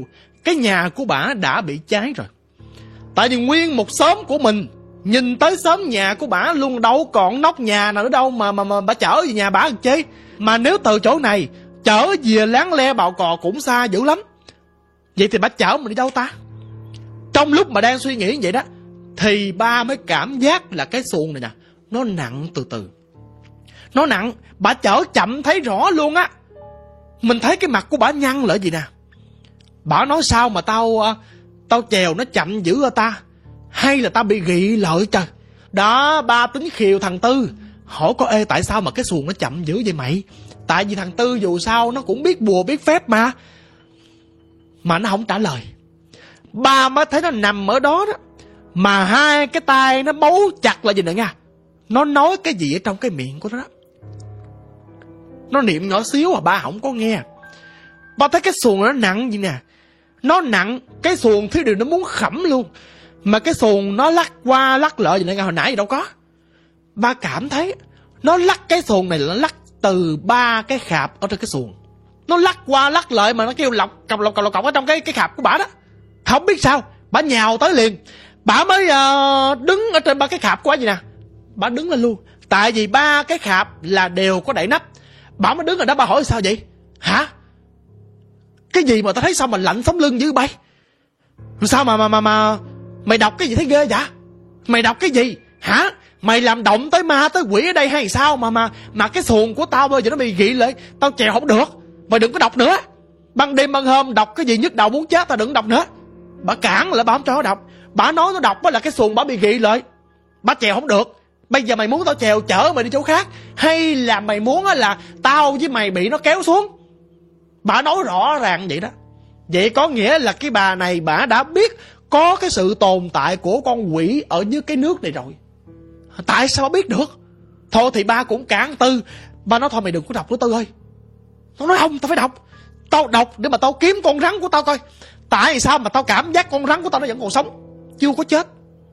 cái nhà của bả đã bị cháy rồi. Tại vì nguyên một xóm của mình nhìn tới xóm nhà của bả luôn, đâu còn nóc nhà nào nữa đâu mà mà, mà bả chở về nhà bả làm chi. Mà nếu từ chỗ này chở về Láng Le Bào Cò cũng xa dữ lắm. Vậy thì bả chở mình đi đâu ta? Trong lúc mà đang suy nghĩ vậy đó, thì ba mới cảm giác là cái xuồng này nè, nó nặng từ từ. Nó nặng, bả chở chậm thấy rõ luôn á. Mình thấy cái mặt của bả nhăn lại gì nè. Bả nói sao mà tao Tao chèo nó chậm dữ hả ta? Hay là tao bị gị lợi trời? Đó, ba tính khiều thằng Tư. Hỏi có ê tại sao mà cái xuồng nó chậm dữ vậy mày? Tại vì thằng Tư dù sao nó cũng biết bùa biết phép mà. Mà nó không trả lời. Ba mới thấy nó nằm ở đó đó, mà hai cái tay nó bấu chặt lại gì nữa nha. Nó nói cái gì ở trong cái miệng của nó đó. Nó niệm nhỏ xíu mà ba không có nghe. Ba thấy cái xuồng nó nặng gì nè. Nó nặng, cái xuồng thiếu điều nó muốn khẩm luôn. Mà cái xuồng nó lắc qua lắc lại gì nữa, hồi nãy gì đâu có. Ba cảm thấy nó lắc cái xuồng này là nó lắc từ ba cái khạp ở trên cái xuồng. Nó lắc qua lắc lại mà nó kêu lọc cọc lọc cọc lọc cọc ở trong cái cái khạp của bả đó. Không biết sao, bả nhào tới liền. Bả mới uh, đứng ở trên ba cái khạp của bả gì nè. Bả đứng lên luôn. Tại vì ba cái khạp là đều có đậy nắp. Bả mới đứng ở đó, bả hỏi sao vậy? Hả? Cái gì mà tao thấy sao mà lạnh sống lưng dữ bay? Sao mà mà mà mà mày đọc cái gì thấy ghê vậy? Mày đọc cái gì? Hả? Mày làm động tới ma tới quỷ ở đây hay sao mà mà mà cái xuồng của tao bây giờ nó bị gị lại, tao chèo không được. Mày đừng có đọc nữa. Ban đêm ban hôm đọc cái gì nhức đầu muốn chết, tao đừng đọc nữa. Bà cản lại, bà không cho nó đọc. Bà nói nó đọc là cái xuồng bà bị gị lại, bà chèo không được. Bây giờ mày muốn tao chèo chở mày đi chỗ khác, hay là mày muốn là tao với mày bị nó kéo xuống? Bà nói rõ ràng vậy đó. Vậy có nghĩa là cái bà này bà đã biết có cái sự tồn tại của con quỷ ở dưới cái nước này rồi. Tại sao bà biết được? Thôi thì ba cũng cản Tư. Ba nói thôi mày đừng có đọc nữa Tư ơi. Nó nói không, tao phải đọc. Tao đọc để mà tao kiếm con rắn của tao coi. Tại sao mà tao cảm giác con rắn của tao nó vẫn còn sống, chưa có chết.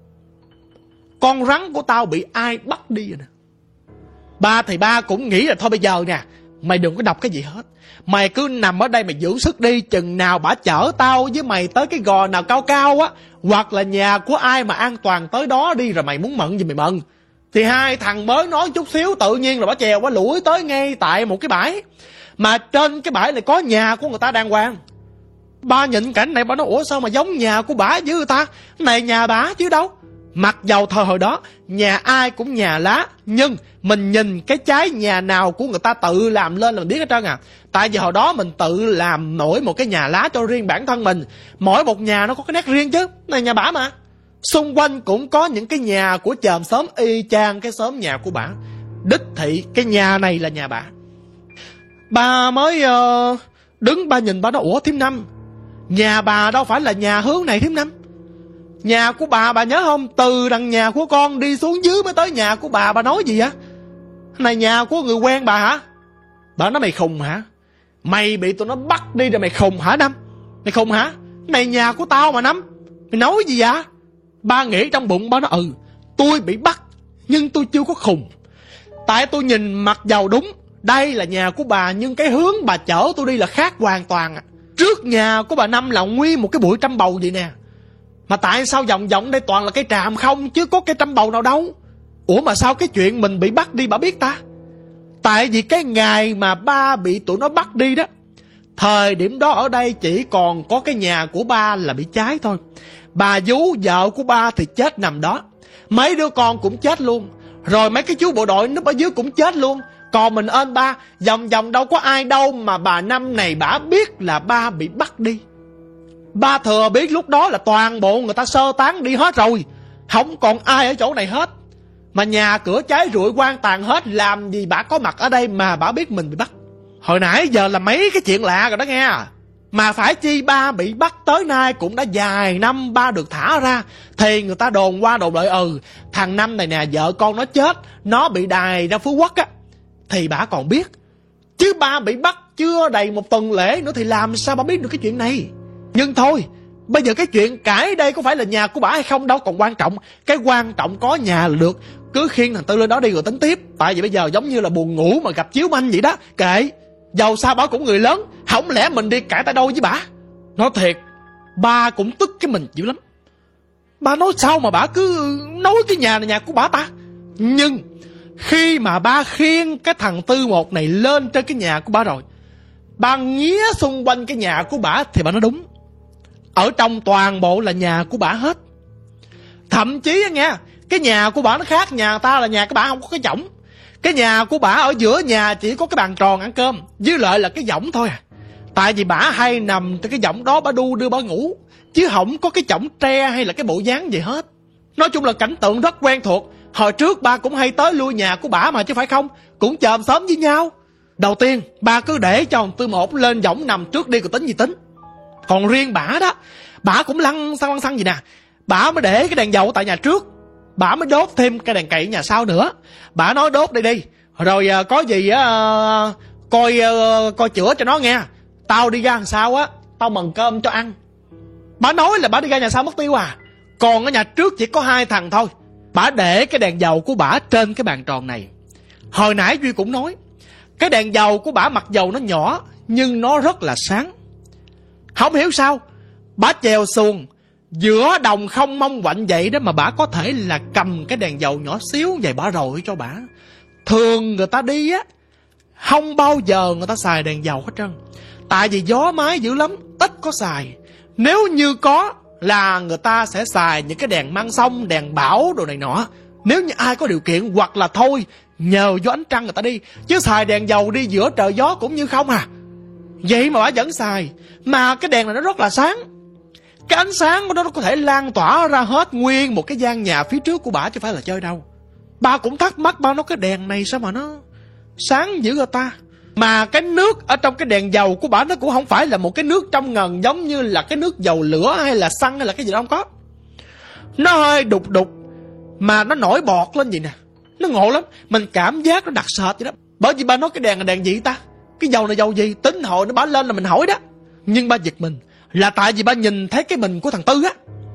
Con rắn của tao bị ai bắt đi rồi nè. Ba thì ba cũng nghĩ là thôi bây giờ nè, mày đừng có đọc cái gì hết. Mày cứ nằm ở đây mày giữ sức đi. Chừng nào bả chở tao với mày tới cái gò nào cao cao á, hoặc là nhà của ai mà an toàn tới đó đi, rồi mày muốn mận gì mày mận. Thì hai thằng mới nói chút xíu, tự nhiên là bả chèo bả lủi tới ngay tại một cái bãi. Mà trên cái bãi này có nhà của người ta đàng hoàng. Ba nhìn cảnh này ba nói ủa sao mà giống nhà của bả với người ta. Này nhà bả chứ đâu. Mặc dầu thời hồi đó nhà ai cũng nhà lá, nhưng mình nhìn cái trái nhà nào của người ta tự làm lên là mình biết hết trơn à. Tại vì hồi đó mình tự làm nổi một cái nhà lá cho riêng bản thân mình. Mỗi một nhà nó có cái nét riêng chứ. Này nhà bả mà. Xung quanh cũng có những cái nhà của chòm xóm y chang cái xóm nhà của bả. Đích thị cái nhà này là nhà bả. Bà mới uh, đứng ba nhìn ba nói ủa thím Năm, nhà bà đâu phải là nhà hướng này thím Năm. Nhà của bà, bà nhớ không? Từ đằng nhà của con đi xuống dưới mới tới nhà của bà. Bà nói gì á? Này nhà của người quen bà hả? Bà nói mày khùng hả? Mày bị tụi nó bắt đi rồi mày khùng hả Năm? Mày khùng hả? Này nhà của tao mà Năm. Mày nói gì vậy? Ba nghĩ trong bụng ba nói ừ, tôi bị bắt nhưng tôi chưa có khùng. Tại tôi nhìn mặc dầu đúng đây là nhà của bà, nhưng cái hướng bà chở tôi đi là khác hoàn toàn. Trước nhà của bà Năm là nguyên một cái bụi trăm bầu vậy nè. Mà tại sao vòng vòng đây toàn là cây tràm không, chứ có cây trăm bầu nào đâu? Ủa mà sao cái chuyện mình bị bắt đi bà biết ta? Tại vì cái ngày mà ba bị tụi nó bắt đi đó, thời điểm đó ở đây chỉ còn có cái nhà của ba là bị cháy thôi. Bà vú vợ của ba thì chết nằm đó. Mấy đứa con cũng chết luôn. Rồi mấy cái chú bộ đội núp ở dưới cũng chết luôn. Còn mình ơn ba, vòng vòng đâu có ai đâu mà bà Năm này bả biết là ba bị bắt đi. Ba thừa biết lúc đó là toàn bộ người ta sơ tán đi hết rồi, không còn ai ở chỗ này hết. Mà nhà cửa cháy rụi quan tàn hết, làm gì bả có mặt ở đây mà bả biết mình bị bắt. Hồi nãy giờ là mấy cái chuyện lạ rồi đó nghe. Mà phải chi ba bị bắt tới nay cũng đã vài năm ba được thả ra. Thì người ta đồn qua đồn lại ừ, thằng Năm này nè vợ con nó chết, nó bị đày ra Phú Quốc á. Thì bả còn biết. Chứ ba bị bắt chưa đầy một tuần lễ nữa thì làm sao bà biết được cái chuyện này. Nhưng thôi, bây giờ cái chuyện cãi đây có phải là nhà của bả hay không đâu còn quan trọng. Cái quan trọng có nhà là được. Cứ khiêng thằng Tư lên đó đi rồi tính tiếp. Tại vì bây giờ giống như là buồn ngủ mà gặp chiếu manh vậy đó. Kệ, dầu sao bả cũng người lớn, không lẽ mình đi cãi tay đôi với bả. Nói thiệt, Ba cũng tức cái mình dữ lắm. Ba nói sao mà bà cứ nói cái nhà này nhà của bà ta. Nhưng khi mà ba khiêng cái thằng Tư Một này lên trên cái nhà của bà rồi, ba nghía xung quanh cái nhà của bà thì bà nói đúng. Ở trong toàn bộ là nhà của bà hết. Thậm chí nghe, cái nhà của bà nó khác nhà ta là nhà của bà không có cái võng. Cái nhà của bà ở giữa nhà chỉ có cái bàn tròn ăn cơm, với lại là cái võng thôi à. Tại vì bà hay nằm trên cái võng đó bà đu đưa bà ngủ, chứ không có cái chõng tre hay là cái bộ dáng gì hết. Nói chung là cảnh tượng rất quen thuộc. Hồi trước ba cũng hay tới lui nhà của bà mà chứ phải không, cũng chòm xóm với nhau. Đầu tiên ba cứ để cho thằng Tư Một lên võng nằm trước đi rồi tính gì tính. Còn riêng bả đó, bả cũng lăn xăng lăn xăng gì nè. Bả mới để cái đèn dầu tại nhà trước, bả mới đốt thêm cái đèn cậy nhà sau nữa. Bả nói đốt đây đi, rồi uh, có gì á uh, coi uh, coi chữa cho nó nghe. Tao đi ra làm sao á, tao mần cơm cho ăn. Bả nói là bả đi ra nhà sau mất tiêu à. Còn ở nhà trước chỉ có hai thằng thôi. Bả để cái đèn dầu của bả trên cái bàn tròn này. Hồi nãy Duy cũng nói, cái đèn dầu của bả mặc dầu nó nhỏ nhưng nó rất là sáng. Không hiểu sao bả chèo xuồng giữa đồng không mong quạnh vậy đó mà bả có thể là cầm cái đèn dầu nhỏ xíu vậy bả rồi cho bả. Thường người ta đi á, không bao giờ người ta xài đèn dầu hết trơn. Tại vì gió mái dữ lắm, ít có xài. Nếu như có là người ta sẽ xài những cái đèn mang sông, đèn bão đồ này nọ. Nếu như ai có điều kiện, hoặc là thôi nhờ vô ánh trăng người ta đi. Chứ xài đèn dầu đi giữa trời gió cũng như không à. Vậy mà bả vẫn xài. Mà cái đèn này nó rất là sáng. Cái ánh sáng của nó, nó có thể lan tỏa ra hết nguyên một cái gian nhà phía trước của bả chứ phải là chơi đâu. Ba cũng thắc mắc, ba nói cái đèn này sao mà nó sáng dữ người ta. Mà cái nước ở trong cái đèn dầu của bả nó cũng không phải là một cái nước trong ngần giống như là cái nước dầu lửa hay là xăng hay là cái gì đó, không có. Nó hơi đục đục mà nó nổi bọt lên vậy nè. Nó ngộ lắm, mình cảm giác nó đặc sệt vậy đó. Bởi vì ba nói cái đèn là đèn gì ta, cái dầu này dầu gì, tính hồi nó bả lên là mình hỏi đó. Nhưng ba giật mình là tại vì ba nhìn thấy cái mình của thằng Tư á.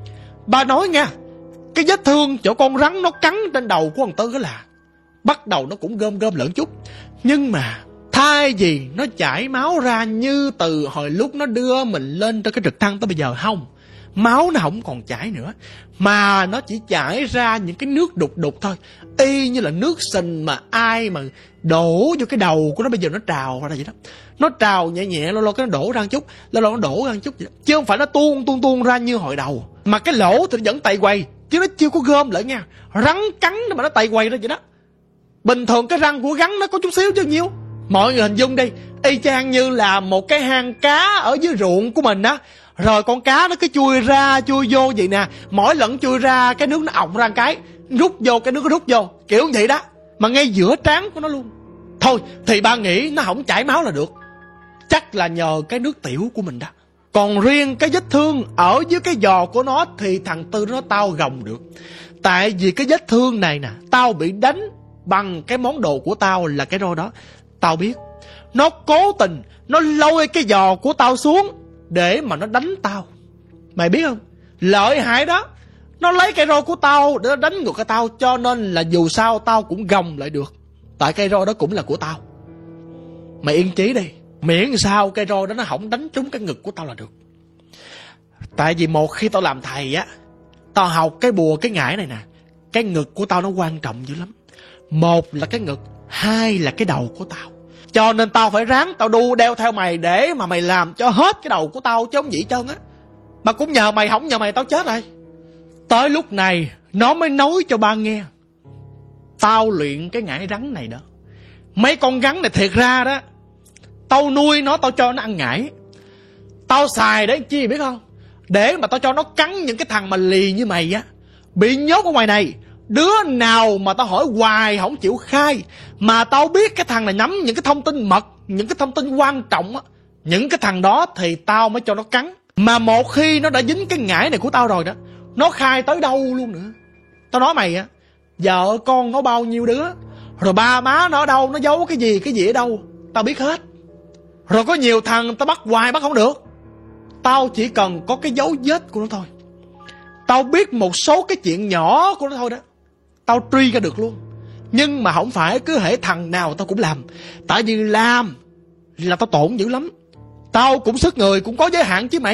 Ba nói nha, cái vết thương chỗ con rắn nó cắn trên đầu của thằng Tư đó là bắt đầu nó cũng gom gom lợn chút. Nhưng mà thay vì nó chảy máu ra như từ hồi lúc nó đưa mình lên trên cái trực thăng tới bây giờ, không, máu nó không còn chảy nữa, mà nó chỉ chảy ra những cái nước đục đục thôi, y như là nước sình mà ai mà đổ vô cái đầu của nó bây giờ nó trào ra vậy đó. Nó trào nhẹ nhẹ, lâu lâu cái nó đổ ra một chút, lâu lâu nó đổ ra một chút vậy đó. Chứ không phải nó tuôn tuôn tuôn ra như hồi đầu. Mà cái lỗ thì nó vẫn tày quầy, chứ nó chưa có gom lại nha. Rắn cắn mà nó tày quầy ra vậy đó. Bình thường cái răng của rắn nó có chút xíu chứ nhiêu. Mọi người hình dung đi, y chang như là một cái hang cá ở dưới ruộng của mình á. Rồi con cá nó cứ chui ra chui vô vậy nè. Mỗi lần chui ra cái nước nó ọng ra một cái, rút vô cái nước nó rút vô, kiểu vậy đó. Mà ngay giữa trán của nó luôn. Thôi thì ba nghĩ nó không chảy máu là được. Chắc là nhờ cái nước tiểu của mình đó. Còn riêng cái vết thương ở dưới cái giò của nó thì thằng Tư nó tao gồng được. Tại vì cái vết thương này nè, tao bị đánh bằng cái món đồ của tao là cái roi đó. Tao biết nó cố tình nó lôi cái giò của tao xuống để mà nó đánh tao. Mày biết không, lợi hại đó. Nó lấy cây roi của tao để nó đánh ngược cái tao, cho nên là dù sao tao cũng gồng lại được. Tại cây roi đó cũng là của tao. Mày yên chí đi, miễn sao cây roi đó nó không đánh trúng cái ngực của tao là được. Tại vì một khi tao làm thầy á, tao học cái bùa cái ngải này nè, cái ngực của tao nó quan trọng dữ lắm. Một là cái ngực, hai là cái đầu của tao. Cho nên tao phải ráng tao đu đeo theo mày để mà mày làm cho hết cái đầu của tao chứ không vậy trơn á. Mà cũng nhờ mày, không nhờ mày tao chết rồi. Tới lúc này nó mới nói cho ba nghe, tao luyện cái ngải rắn này đó. Mấy con rắn này thiệt ra đó, tao nuôi nó, tao cho nó ăn ngải. Tao xài đấy chi biết không, để mà tao cho nó cắn những cái thằng mà lì như mày á, bị nhốt ở ngoài này. Đứa nào mà tao hỏi hoài không chịu khai, mà tao biết cái thằng này nắm những cái thông tin mật, những cái thông tin quan trọng á, những cái thằng đó thì tao mới cho nó cắn. Mà một khi nó đã dính cái ngải này của tao rồi đó, nó khai tới đâu luôn nữa. Tao nói mày á, vợ con nó bao nhiêu đứa, rồi ba má nó ở đâu, nó giấu cái gì cái gì ở đâu, tao biết hết. Rồi có nhiều thằng tao bắt hoài bắt không được, tao chỉ cần có cái dấu vết của nó thôi. Tao biết một số cái chuyện nhỏ của nó thôi đó, tao truy ra được luôn. Nhưng mà không phải cứ hễ thằng nào tao cũng làm. Tại vì làm là tao tổn dữ lắm. Tao cũng sức người cũng có giới hạn chứ mày.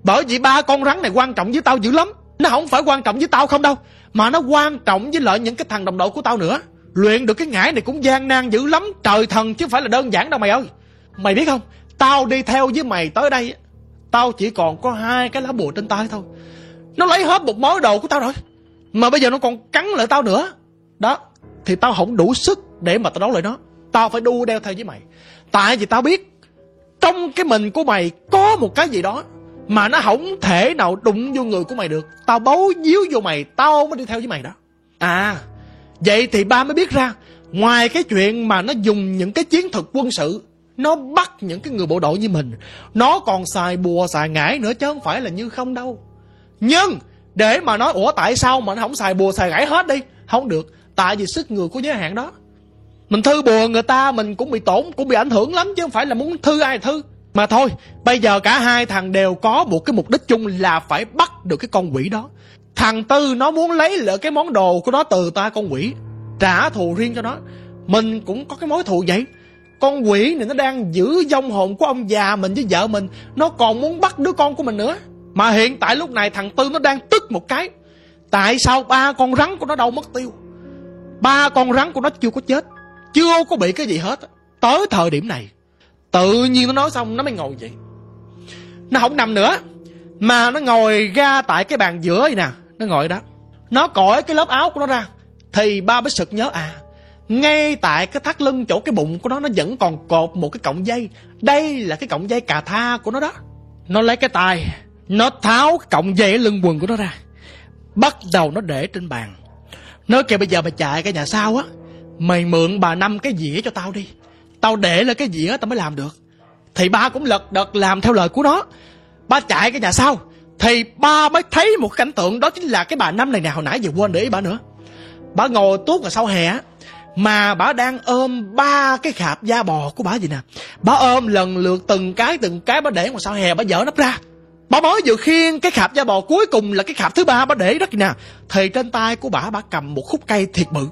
Bởi vì ba con rắn này quan trọng với tao dữ lắm. Nó không phải quan trọng với tao không đâu, mà nó quan trọng với lại những cái thằng đồng đội của tao nữa. Luyện được cái ngải này cũng gian nan dữ lắm, trời thần, chứ không phải là đơn giản đâu mày ơi. Mày biết không, tao đi theo với mày tới đây, tao chỉ còn có hai cái lá bùa trên tay thôi. Nó lấy hết một mớ đồ của tao rồi, mà bây giờ nó còn cắn lại tao nữa. Đó, thì tao không đủ sức để mà tao đấu lại nó. Tao phải đu đeo theo với mày. Tại vì tao biết trong cái mình của mày có một cái gì đó mà nó không thể nào đụng vô người của mày được. Tao bấu díu vô mày, tao mới đi theo với mày đó. À, vậy thì ba mới biết ra, ngoài cái chuyện mà nó dùng những cái chiến thuật quân sự, nó bắt những cái người bộ đội như mình, nó còn xài bùa xài ngải nữa, chứ không phải là như không đâu. Nhưng để mà nói ủa tại sao mà nó không xài bùa xài ngải hết đi, không được. Tại vì sức người có giới hạn đó. Mình thư bùa người ta mình cũng bị tổn, cũng bị ảnh hưởng lắm, chứ không phải là muốn thư ai thư. Mà thôi, bây giờ cả hai thằng đều có một cái mục đích chung là phải bắt được cái con quỷ đó. Thằng Tư nó muốn lấy lại cái món đồ của nó từ tay con quỷ, trả thù riêng cho nó. Mình cũng có cái mối thù vậy. Con quỷ này nó đang giữ vong hồn của ông già mình với vợ mình, nó còn muốn bắt đứa con của mình nữa. Mà hiện tại lúc này thằng Tư nó đang tức một cái. Tại sao ba con rắn của nó đâu mất tiêu? Ba con rắn của nó chưa có chết, chưa có bị cái gì hết. Tới thời điểm này, tự nhiên nó nói xong nó mới ngồi vậy. Nó không nằm nữa, mà nó ngồi ra tại cái bàn giữa vậy nè. Nó ngồi đó, nó cởi cái lớp áo của nó ra. Thì ba mới sực nhớ, à, ngay tại cái thắt lưng chỗ cái bụng của nó, nó vẫn còn cột một cái cọng dây. Đây là cái cọng dây cà tha của nó đó. Nó lấy cái tay, nó tháo cái cọng dây ở lưng quần của nó ra, bắt đầu nó để trên bàn. Nói kìa, bây giờ mày chạy cái nhà sau á, mày mượn bà Năm cái dĩa cho tao đi. Tao để lên cái dĩa tao mới làm được. Thì ba cũng lật đật làm theo lời của nó. Ba chạy cái nhà sau, thì ba mới thấy một cảnh tượng, đó chính là cái bà Năm này nè. Hồi nãy giờ quên để ý bà nữa. Bà ngồi tuốt ở sau hè, mà bà đang ôm ba cái khạp da bò của bà gì nè. Bà ôm lần lượt từng cái từng cái, bà để ngoài sau hè, bà dở nắp ra. Bà mới vừa khiêng cái khạp da bò cuối cùng là cái khạp thứ ba, bà để đó kìa nè. Thì trên tay của bà, bà cầm một khúc cây thiệt bự.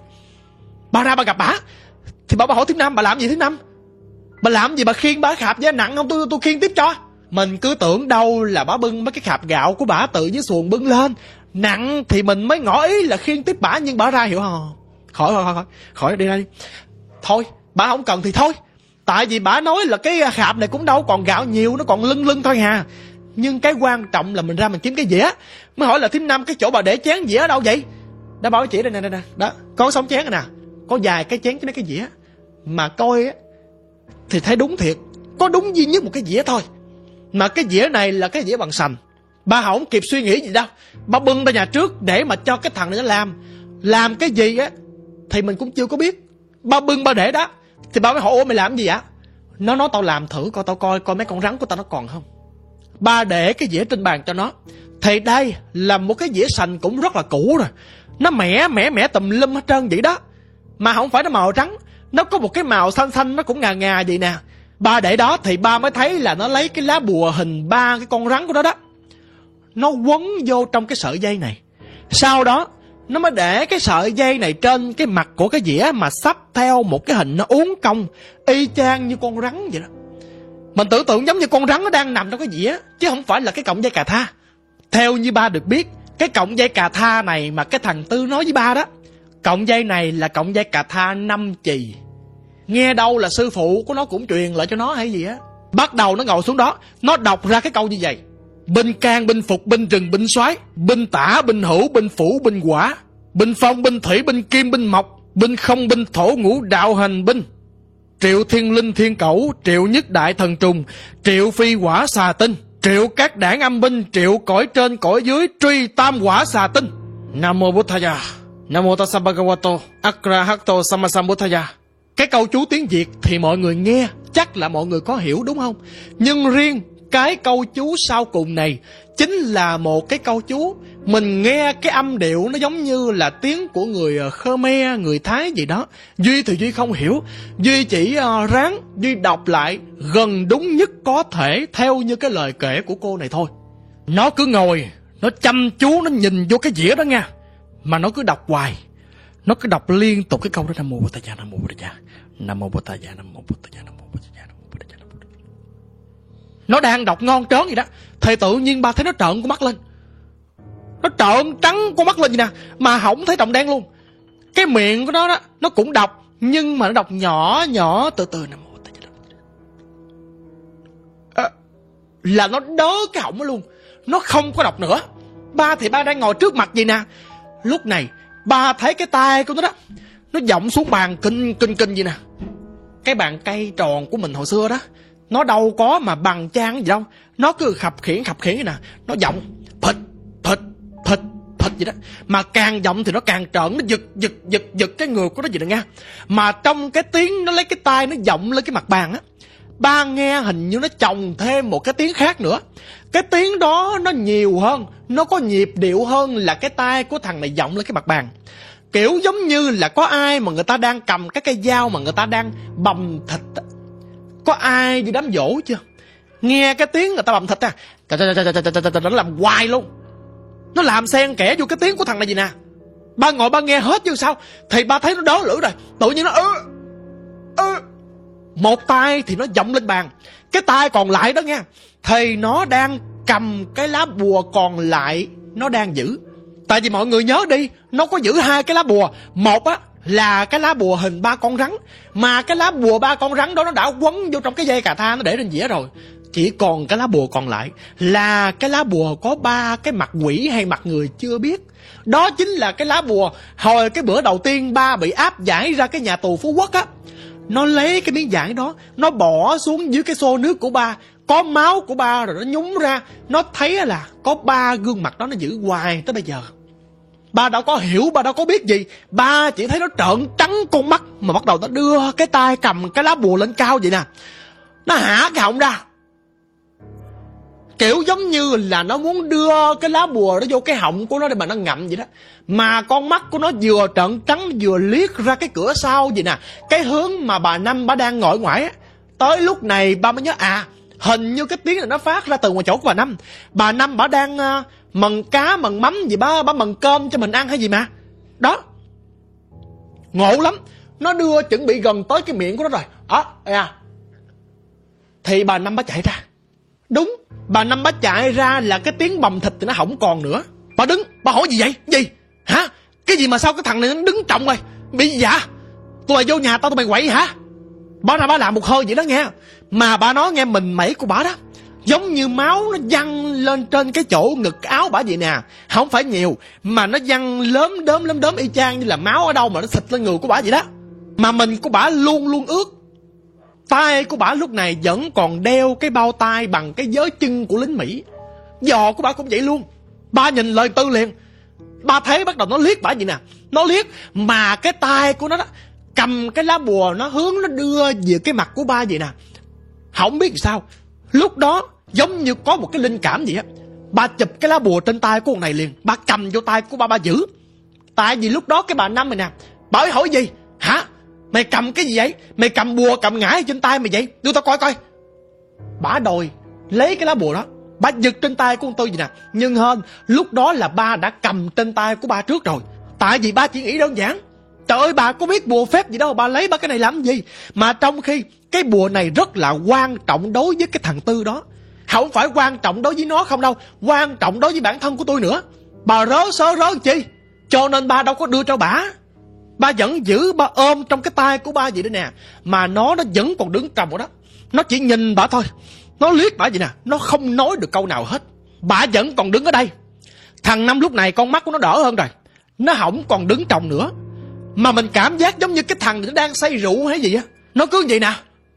Bà ra bà gặp bà, thì bà, bà hỏi Thím Năm, bà làm gì Thím Năm? Bà làm gì bà khiêng bà khạp da nặng không, tôi tôi khiêng tiếp cho. Mình cứ tưởng đâu là bà bưng mấy cái khạp gạo của bà tự dưới xuồng bưng lên, nặng thì mình mới ngỏ ý là khiêng tiếp bà. Nhưng bà ra hiểu không? Khỏi khỏi khỏi khỏi đi ra đi. Thôi bà không cần thì thôi. Tại vì bà nói là cái khạp này cũng đâu còn gạo nhiều, nó còn lưng lưng thôi hà. Nhưng cái quan trọng là mình ra mình kiếm cái dĩa. Mới hỏi là Thím Năm, cái chỗ bà để chén dĩa ở đâu vậy? Đã bảo chỉ đây nè, nè nè, đó có sống chén rồi nè, có vài cái chén chứ mấy cái dĩa. Mà coi á thì thấy đúng thiệt, có đúng duy nhất một cái dĩa thôi. Mà cái dĩa này là cái dĩa bằng sành. Bà không kịp suy nghĩ gì đâu, bà bưng ra nhà trước để mà cho cái thằng này nó làm. Làm cái gì á thì mình cũng chưa có biết. Bà bưng bà để đó, thì bà mới hỏi ủa mày làm gì vậy? Nó nói tao làm thử coi, tao coi coi mấy con rắn của tao nó còn không. Bà để cái dĩa trên bàn cho nó. Thì đây là một cái dĩa sành cũng rất là cũ rồi, nó mẻ mẻ mẻ tùm lum hết trơn vậy đó. Mà không phải nó màu trắng, nó có một cái màu xanh xanh, nó cũng ngà ngà vậy nè. Ba để đó thì ba mới thấy là nó lấy cái lá bùa hình ba cái con rắn của nó đó, nó quấn vô trong cái sợi dây này. Sau đó nó mới để cái sợi dây này trên cái mặt của cái dĩa, mà sắp theo một cái hình nó uốn cong y chang như con rắn vậy đó. Mình tưởng tượng giống như con rắn nó đang nằm trong cái dĩa, chứ không phải là cái cọng dây cà tha. Theo như ba được biết, cái cọng dây cà tha này mà cái thằng Tư nói với ba đó, cọng dây này là cọng dây cà tha năm chì. Nghe đâu là sư phụ của nó cũng truyền lại cho nó hay gì á. Bắt đầu nó ngồi xuống đó, nó đọc ra cái câu như vậy: binh can binh phục binh rừng binh soái, binh tả binh hữu binh phủ binh quả, binh phong binh thủy binh kim binh mộc, binh không binh thổ ngũ đạo hành binh, triệu thiên linh thiên cẩu, triệu nhất đại thần trùng, triệu phi quả xà tinh, triệu các đảng âm binh, triệu cõi trên cõi dưới, truy tam quả xà tinh. Nam mô Bụt Thaya, Nam mô Tassa Bhagavato Arahato Sammasambuddhaya. Cái câu chú tiếng Việt thì mọi người nghe chắc là mọi người có hiểu đúng không? Nhưng riêng cái câu chú sau cùng này chính là một cái câu chú mình nghe cái âm điệu nó giống như là tiếng của người Khmer, người Thái gì đó. Duy thì Duy không hiểu, Duy chỉ uh, ráng Duy đọc lại gần đúng nhất có thể theo như cái lời kể của cô này thôi. Nó cứ ngồi, nó chăm chú, nó nhìn vô cái dĩa đó nha, mà nó cứ đọc hoài. Nó cứ đọc liên tục cái câu đó: Nam mô Bụt Thaya, Nam mô Bụt Thaya, Nam mô Bụt Thaya, Nam mô Bụt Thaya, Nam mô Bụt Thaya, Nam mô Bụt Thaya, Nam mô Bụt Thaya. Nó đang đọc ngon trớn vậy đó, thì tự nhiên ba thấy nó trợn con mắt lên. Nó trợn trắng con mắt lên vậy nè, mà không thấy tròng đen luôn. Cái miệng của nó đó, nó cũng đọc, nhưng mà nó đọc nhỏ nhỏ từ từ nè. À, là nó đớ cái họng nó luôn, nó không có đọc nữa. Ba thì ba đang ngồi trước mặt vậy nè. Lúc này ba thấy cái tay của nó đó, nó vọng xuống bàn kinh kinh kinh vậy nè. Cái bàn cây tròn của mình hồi xưa đó, nó đâu có mà bằng trang gì đâu. Nó cứ khập khiễng khập khiễng vậy nè. Nó vọng phịch phịch phịch phịch vậy đó. Mà càng vọng thì nó càng trợn. Nó giật giật giật giật cái người của nó vậy nè nha. Mà trong cái tiếng nó lấy cái tay nó vọng lên cái mặt bàn á, ba nghe hình như nó chồng thêm một cái tiếng khác nữa. Cái tiếng đó nó nhiều hơn, nó có nhịp điệu hơn là cái tay của thằng này vọng lên cái mặt bàn. Kiểu giống như là có ai mà người ta đang cầm cái cây dao mà người ta đang bầm thịt. Có ai đi đám dỗ chưa? Nghe cái tiếng người ta bầm thịt à, nó làm hoài luôn. Nó làm xen kẽ vô cái tiếng của thằng này gì nè. Ba ngồi ba nghe hết chứ sao. Thì ba thấy nó đớ lưỡi rồi. Tự nhiên nó ư ư. Một tay thì nó vọng lên bàn, cái tay còn lại đó nha, thì nó đang cầm cái lá bùa còn lại nó đang giữ. Tại vì mọi người nhớ đi, nó có giữ hai cái lá bùa. Một á là cái lá bùa hình ba con rắn, mà cái lá bùa ba con rắn đó nó đã quấn vô trong cái dây cà tha nó để trên dĩa rồi. Chỉ còn cái lá bùa còn lại là cái lá bùa có ba cái mặt quỷ hay mặt người chưa biết. Đó chính là cái lá bùa hồi cái bữa đầu tiên ba bị áp giải ra cái nhà tù Phú Quốc á. Nó lấy cái miếng vải đó, nó bỏ xuống dưới cái xô nước của ba, có máu của ba rồi nó nhúng ra. Nó thấy là có ba gương mặt đó nó giữ hoài tới bây giờ. Ba đâu có hiểu, ba đâu có biết gì. Ba chỉ thấy nó trợn trắng con mắt, mà bắt đầu nó đưa cái tay cầm cái lá bùa lên cao vậy nè. Nó hả cái họng ra, kiểu giống như là nó muốn đưa cái lá bùa đó vô cái họng của nó để mà nó ngậm vậy đó. Mà con mắt của nó vừa trợn trắng vừa liếc ra cái cửa sau vậy nè, cái hướng mà bà Năm bà đang ngồi ngoài á. Tới lúc này ba mới nhớ à, hình như cái tiếng này nó phát ra từ ngoài chỗ của bà Năm. Bà Năm bà đang uh, mần cá mần mắm gì ba, bà mần cơm cho mình ăn hay gì mà. Đó, ngộ lắm. Nó đưa chuẩn bị gần tới cái miệng của nó rồi. Đó, à, thì bà Năm bà chạy ra. Đúng, bà Năm bà chạy ra là cái tiếng bầm thịt thì nó không còn nữa. Bà đứng, bà hỏi gì vậy? Gì? Hả? Cái gì mà sao cái thằng này nó đứng trọng rồi? Bị gì dạ? Tụi mày vô nhà tao tụi mày quậy hả? Bà nào bà làm một hơi vậy đó nghe. Mà bà nói nghe mình mẩy của bà đó, giống như máu nó văng lên trên cái chỗ ngực áo bà vậy nè. Không phải nhiều, mà nó văng lớn đớm lớn đớm y chang như là máu ở đâu mà nó xịt lên người của bà vậy đó. Mà mình của bà luôn luôn ướt. Tay của bà lúc này vẫn còn đeo cái bao tay bằng cái vớ chân của lính Mỹ. Giò của bà cũng vậy luôn. Ba nhìn lời tư liền. Ba thấy bắt đầu nó liếc bà vậy nè. Nó liếc mà cái tay của nó đó cầm cái lá bùa, nó hướng nó đưa về cái mặt của ba vậy nè. Không biết sao, lúc đó giống như có một cái linh cảm gì á. Ba chụp cái lá bùa trên tay của con này liền. Ba cầm vô tay của ba, ba giữ. Tại vì lúc đó cái bà Năm này nè, bà ấy hỏi gì? Hả? Mày cầm cái gì vậy? Mày cầm bùa cầm ngải trên tay mày vậy? Đưa tao coi coi. Bà đòi lấy cái lá bùa đó, bà giật trên tay của con Tư vậy nè. Nhưng hơn lúc đó là ba đã cầm trên tay của ba trước rồi. Tại vì ba chỉ nghĩ đơn giản, trời ơi bà có biết bùa phép gì đâu, bà lấy ba cái này làm gì? Mà trong khi cái bùa này rất là quan trọng đối với cái thằng Tư đó. Không phải quan trọng đối với nó không đâu, quan trọng đối với bản thân của tôi nữa. Bà rớ sớ rớ chi, cho nên ba đâu có đưa cho bà. Ba vẫn giữ, ba ôm trong cái tay của ba vậy đó nè. Mà nó nó vẫn còn đứng trồng ở đó. Nó chỉ nhìn bà thôi, nó liếc bà vậy nè, nó không nói được câu nào hết. Bà vẫn còn đứng ở đây. Thằng Năm lúc này con mắt của nó đỡ hơn rồi, nó không còn đứng trồng nữa. Mà mình cảm giác giống như cái thằng nó đang say rượu hay gì á. Nó cứ vậy nè,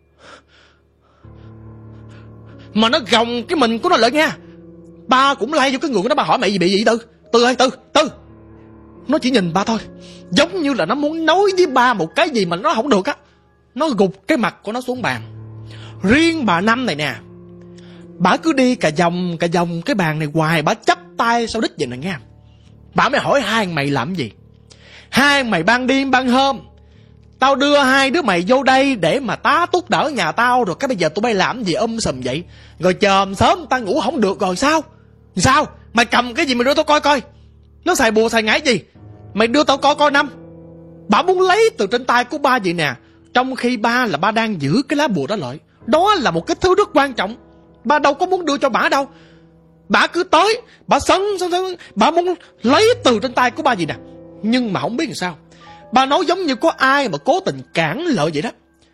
mà nó gồng cái mình của nó lại nha. Ba cũng lay vô cái người của nó, ba hỏi mày gì bị gì Tư? Tư ơi, Tư, Tư. Nó chỉ nhìn ba thôi, giống như là nó muốn nói với ba một cái gì mà nó không được á. Nó gục cái mặt của nó xuống bàn. Riêng bà Năm này nè, bà cứ đi cả vòng cả vòng cái bàn này hoài. Bà chắp tay sau đít vậy nè nghe. Bà mới hỏi hai mày làm gì? Hai mày ban đêm ban hôm tao đưa hai đứa mày vô đây để mà tá túc đỡ nhà tao, rồi cái bây giờ tụi bay làm gì um sùm vậy? Rồi chờm sớm tao ngủ không được rồi sao? Sao? Mày cầm cái gì mày đưa tao coi coi? Nó xài bùa xài ngải gì? Mày đưa tao coi coi Năm. Bà muốn lấy từ trên tay của ba vậy nè. Trong khi ba là ba đang giữ cái lá bùa đó lại. Đó là một cái thứ rất quan trọng. Ba đâu có muốn đưa cho bả đâu. Bả cứ tới, bả sấn sấn sấn, bả muốn lấy từ trên tay của ba gì nè. Nhưng mà không biết làm sao, ba nói giống như có ai mà cố tình cản lợi vậy đó.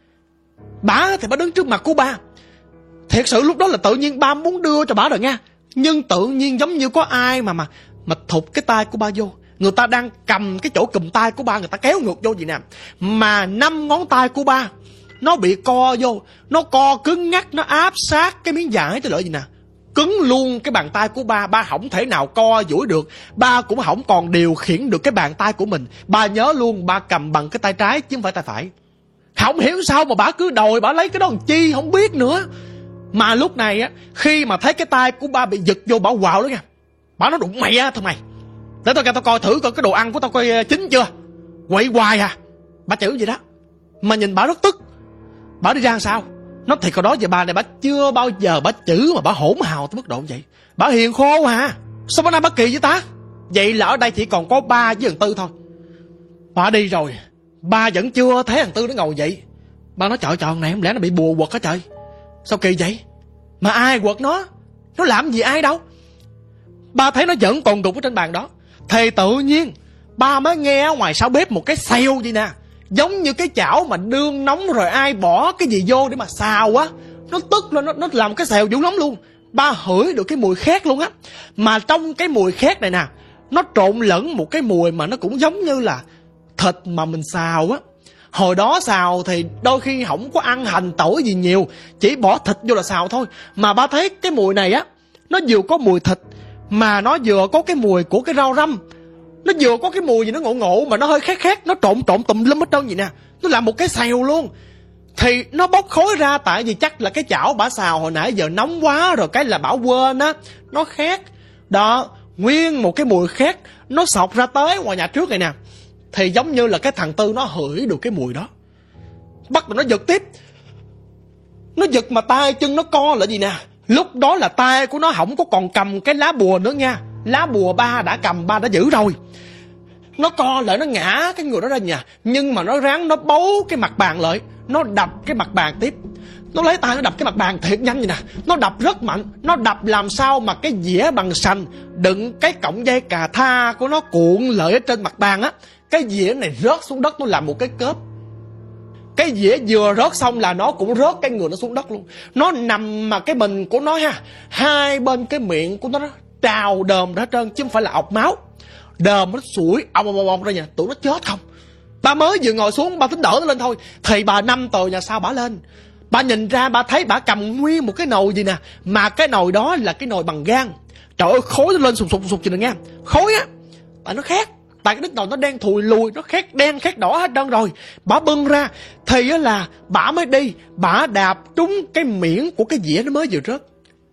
Bả thì bả đứng trước mặt của ba. Thiệt sự lúc đó là tự nhiên ba muốn đưa cho bả rồi nha. Nhưng tự nhiên giống như có ai mà mà mà thụt cái tay của ba vô. Người ta đang cầm cái chỗ cùm tay của ba, người ta kéo ngược vô vậy nè. Mà năm ngón tay của ba nó bị co vô, nó co cứng ngắc, nó áp sát cái miếng vải tới lợi gì nè. Cứng luôn cái bàn tay của ba. Ba không thể nào co duỗi được. Ba cũng không còn điều khiển được cái bàn tay của mình. Ba nhớ luôn ba cầm bằng cái tay trái chứ không phải tay phải. Không hiểu sao mà bả cứ đòi bả lấy cái đó làm chi không biết nữa. Mà lúc này á, khi mà thấy cái tay của ba bị giật vô, bả quạo đó nha. Bả nói đụng mẹ á thằng mày, để tao tao coi thử coi cái đồ ăn của tao coi chín chưa. Quậy hoài à. Bả chửi vậy đó. Mà nhìn bả rất tức. Bả đi ra làm sao? Nói thiệt hồi đó giờ bà này bả chưa bao giờ bả chửi mà bả hỗn hào tới mức độ vậy. Bả hiền khô à. Sao bữa nay bả kỳ vậy ta? Vậy là ở đây chỉ còn có ba với thằng Tư thôi. Bả đi rồi, ba vẫn chưa thấy thằng Tư nó ngồi vậy. Ba nói trời trời này không lẽ nó bị bùa quật hả trời? Sao kỳ vậy? Mà ai quật nó? Nó làm gì ai đâu? Ba thấy nó vẫn còn gục ở trên bàn đó. Thì tự nhiên ba mới nghe ở ngoài sau bếp một cái xèo vậy nè, giống như cái chảo mà đương nóng rồi ai bỏ cái gì vô để mà xào á. Nó tức lên, nó, nó làm cái xèo dữ lắm luôn. Ba hửi được cái mùi khét luôn á. Mà trong cái mùi khét này nè, nó trộn lẫn một cái mùi mà nó cũng giống như là thịt mà mình xào á. Hồi đó xào thì đôi khi không có ăn hành tỏi gì nhiều, chỉ bỏ thịt vô là xào thôi. Mà ba thấy cái mùi này á, nó vừa có mùi thịt mà nó vừa có cái mùi của cái rau răm. Nó vừa có cái mùi gì nó ngộ ngộ mà nó hơi khét khét. Nó trộn trộn tùm lum hết trơn vậy nè. Nó làm một cái xèo luôn. Thì nó bốc khói ra, tại vì chắc là cái chảo bả xào hồi nãy giờ nóng quá rồi, cái là bả quên á, nó khét. Đó, nguyên một cái mùi khét nó sọc ra tới ngoài nhà trước này nè. Thì giống như là cái thằng Tư nó hửi được cái mùi đó. Bắt đầu nó giật tiếp. Nó giật mà tay chân nó co là gì nè. Lúc đó là tay của nó không có còn cầm cái lá bùa nữa nha. Lá bùa ba đã cầm, ba đã giữ rồi. Nó co lại, nó ngã cái người đó ra nhà. Nhưng mà nó ráng nó bấu cái mặt bàn lại. Nó đập cái mặt bàn tiếp. Nó lấy tay nó đập cái mặt bàn thiệt nhanh vậy nè. Nó đập rất mạnh. Nó đập làm sao mà cái dĩa bằng sành đựng cái cọng dây cà tha của nó cuộn lại ở trên mặt bàn á. Cái dĩa này rớt xuống đất, nó làm một cái cớp. Cái dĩa vừa rớt xong là nó cũng rớt cái người nó xuống đất luôn. Nó nằm mà cái mình của nó ha, hai bên cái miệng của nó, nó trào đờm ra hết trơn, chứ không phải là ọc máu. Đờm nó sủi ong ong ong ra nhà. Tụi nó chết không. Ba mới vừa ngồi xuống, ba tính đỡ nó lên thôi. Thì bà năm tờ nhà sau bả lên. Bà nhìn ra, bà thấy bả cầm nguyên một cái nồi gì nè. Mà cái nồi đó là cái nồi bằng gang. Trời ơi, khói nó lên sụp sụp sụp vậy nè nghe. Khói á. Tại nó khét. Tại cái đít nồi nó đen thùi lùi, nó khét đen khét đỏ hết trơn rồi. Bả bưng ra thì á là bả mới đi, bả đạp trúng cái miệng của cái dĩa nó mới vừa rớt.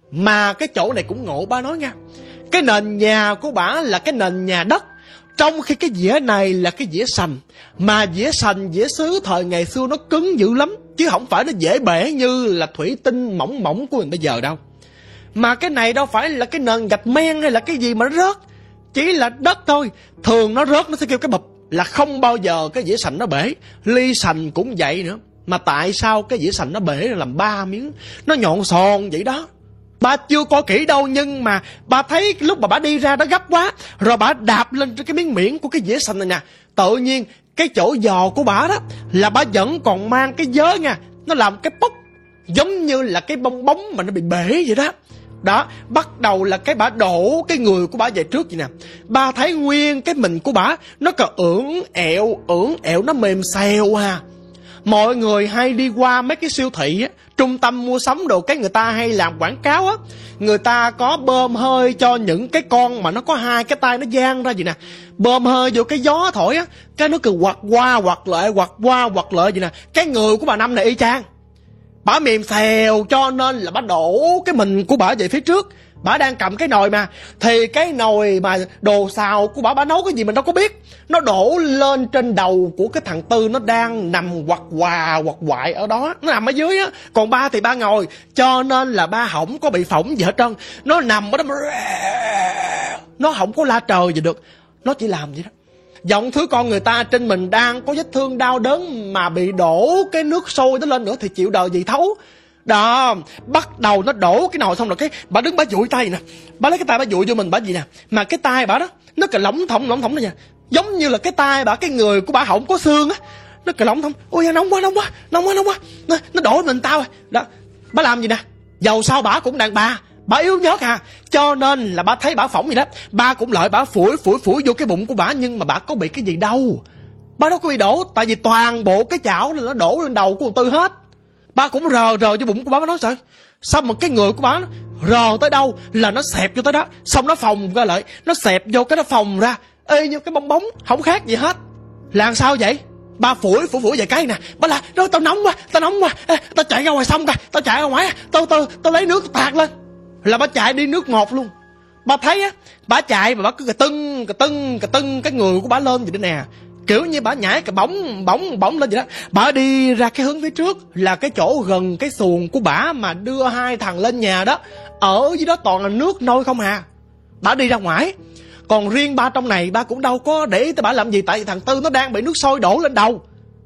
Mà cái chỗ này cũng ngộ ba nói nha. Cái nền nhà của bả là cái nền nhà đất, trong khi cái dĩa này là cái dĩa sành. Mà dĩa sành, dĩa sứ thời ngày xưa nó cứng dữ lắm, chứ không phải nó dễ bể như là thủy tinh mỏng mỏng của mình bây giờ đâu. Mà cái này đâu phải là cái nền gạch men hay là cái gì mà nó rớt, chỉ là đất thôi. Thường nó rớt nó sẽ kêu cái bụp, là không bao giờ cái dĩa sành nó bể. Ly sành cũng vậy nữa. Mà tại sao cái dĩa sành nó bể làm ba miếng, nó nhọn sòn vậy đó. Bà chưa coi kỹ đâu, nhưng mà bà thấy lúc mà bà đi ra đó gấp quá, rồi bà đạp lên trên cái miếng miệng của cái dĩa sành này nè. Tự nhiên cái chỗ giò của bà đó là bà vẫn còn mang cái vớ nha. Nó làm cái pốc giống như là cái bong bóng mà nó bị bể vậy đó. Đó, bắt đầu là cái bả đổ cái người của bả về trước vậy nè. Bà thấy nguyên cái mình của bả nó còn ưỡn ẹo, ưỡn ẹo, nó mềm xèo ha. Mọi người hay đi qua mấy cái siêu thị á, trung tâm mua sắm đồ, cái người ta hay làm quảng cáo á. Người ta có bơm hơi cho những cái con mà nó có hai cái tay nó dang ra vậy nè. Bơm hơi vô cái gió thổi á, cái nó cứ quạt qua quạt lại, quạt qua quạt lại vậy nè. Cái người của bà Năm này y chang. Bả mềm xèo cho nên là bả đổ cái mình của bả về phía trước. Bả đang cầm cái nồi mà, thì cái nồi mà đồ xào của bả, bả nấu cái gì mình đâu có biết. Nó đổ lên trên đầu của cái thằng Tư, nó đang nằm quặt quà quặt quại ở đó. Nó nằm ở dưới á, còn ba thì ba ngồi, cho nên là ba không có bị phỏng gì hết trơn. Nó nằm ở đó, nó không có la trời gì được, nó chỉ làm vậy đó. Giọng thứ con người ta trên mình đang có vết thương đau đớn mà bị đổ cái nước sôi đó lên nữa thì chịu đời gì thấu. Đó, bắt đầu nó đổ cái nồi xong rồi cái bà đứng bà dụi tay nè, bà lấy cái tay bà dụi vô mình bà gì nè, mà cái tay bà đó nó cà lỏng thỏng lỏng thỏng này nha, giống như là cái tay bà, cái người của bà không có xương á, nó cà lỏng thỏng. Ôi nóng quá nóng quá nóng quá nóng quá, nó, nó đổ mình tao đó. Bà làm gì nè, dầu sao bà cũng đàn bà, bà yếu nhớt à, cho nên là bà thấy bà phỏng gì đó, bà cũng lợi bà phủi phủi phủi vô cái bụng của bà, nhưng mà bà có bị cái gì đâu, bà đâu có bị đổ, tại vì toàn bộ cái chảo này nó đổ lên đầu của Tư hết. Bà cũng rờ rờ vô bụng của bà, bà nói sao sao mà cái người của bà nó rờ tới đâu là nó xẹp vô tới đó, xong nó phồng ra lại, nó xẹp vô cái nó phồng ra ê như cái bong bóng, không khác gì hết. Làm sao vậy? Bà phủi phủi phủi vài cái nè, bà là đó, tao nóng quá, tao nóng quá, ê, tao chạy ra ngoài sông coi, tao chạy ra ngoài, tao tao tao lấy nước tạt lên, là bà chạy đi nước ngọt luôn. Bà thấy á, bà chạy mà bà cứ cà tưng cà tưng cà tưng cái người của bà lên vậy đó nè, kiểu như bà nhảy cái bóng bóng bóng lên vậy đó. Bà đi ra cái hướng phía trước là cái chỗ gần cái xuồng của bà mà đưa hai thằng lên nhà đó, ở dưới đó toàn là nước nôi không à. Bà đi ra ngoài, còn riêng ba trong này ba cũng đâu có để ý tới bà làm gì, tại vì thằng Tư nó đang bị nước sôi đổ lên đầu.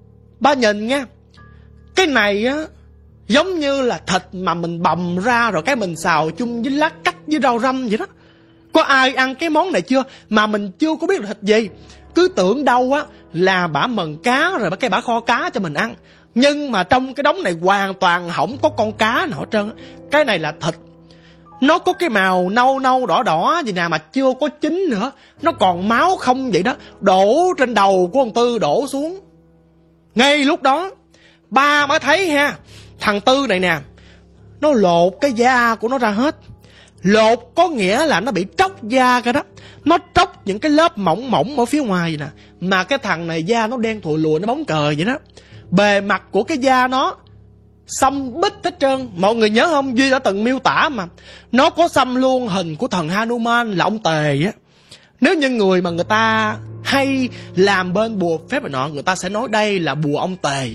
Ba nhìn nha, cái này á giống như là thịt mà mình bầm ra rồi cái mình xào chung với lá cách với rau răm vậy đó. Có ai ăn cái món này chưa mà mình chưa có biết là thịt gì, cứ tưởng đâu á là bả mần cá rồi bả cái bả kho cá cho mình ăn, nhưng mà trong cái đống này hoàn toàn không có con cá nào hết trơn. Cái này là thịt, nó có cái màu nâu nâu đỏ đỏ gì nè mà chưa có chín nữa, nó còn máu không vậy đó, đổ trên đầu của ông Tư đổ xuống. Ngay lúc đó ba mới thấy ha, thằng Tư này nè, nó lột cái da của nó ra hết. Lột có nghĩa là nó bị tróc da ra đó, nó tróc những cái lớp mỏng mỏng ở phía ngoài vậy nè, mà cái thằng này da nó đen thùi lùi, nó bóng cờ vậy đó. Bề mặt của cái da nó xăm bít hết trơn. Mọi người nhớ không, Duy đã từng miêu tả mà, nó có xăm luôn hình của thần Hanuman là ông Tề á. Nếu như người mà người ta hay làm bên bùa phép này nọ, người ta sẽ nói đây là bùa ông Tề.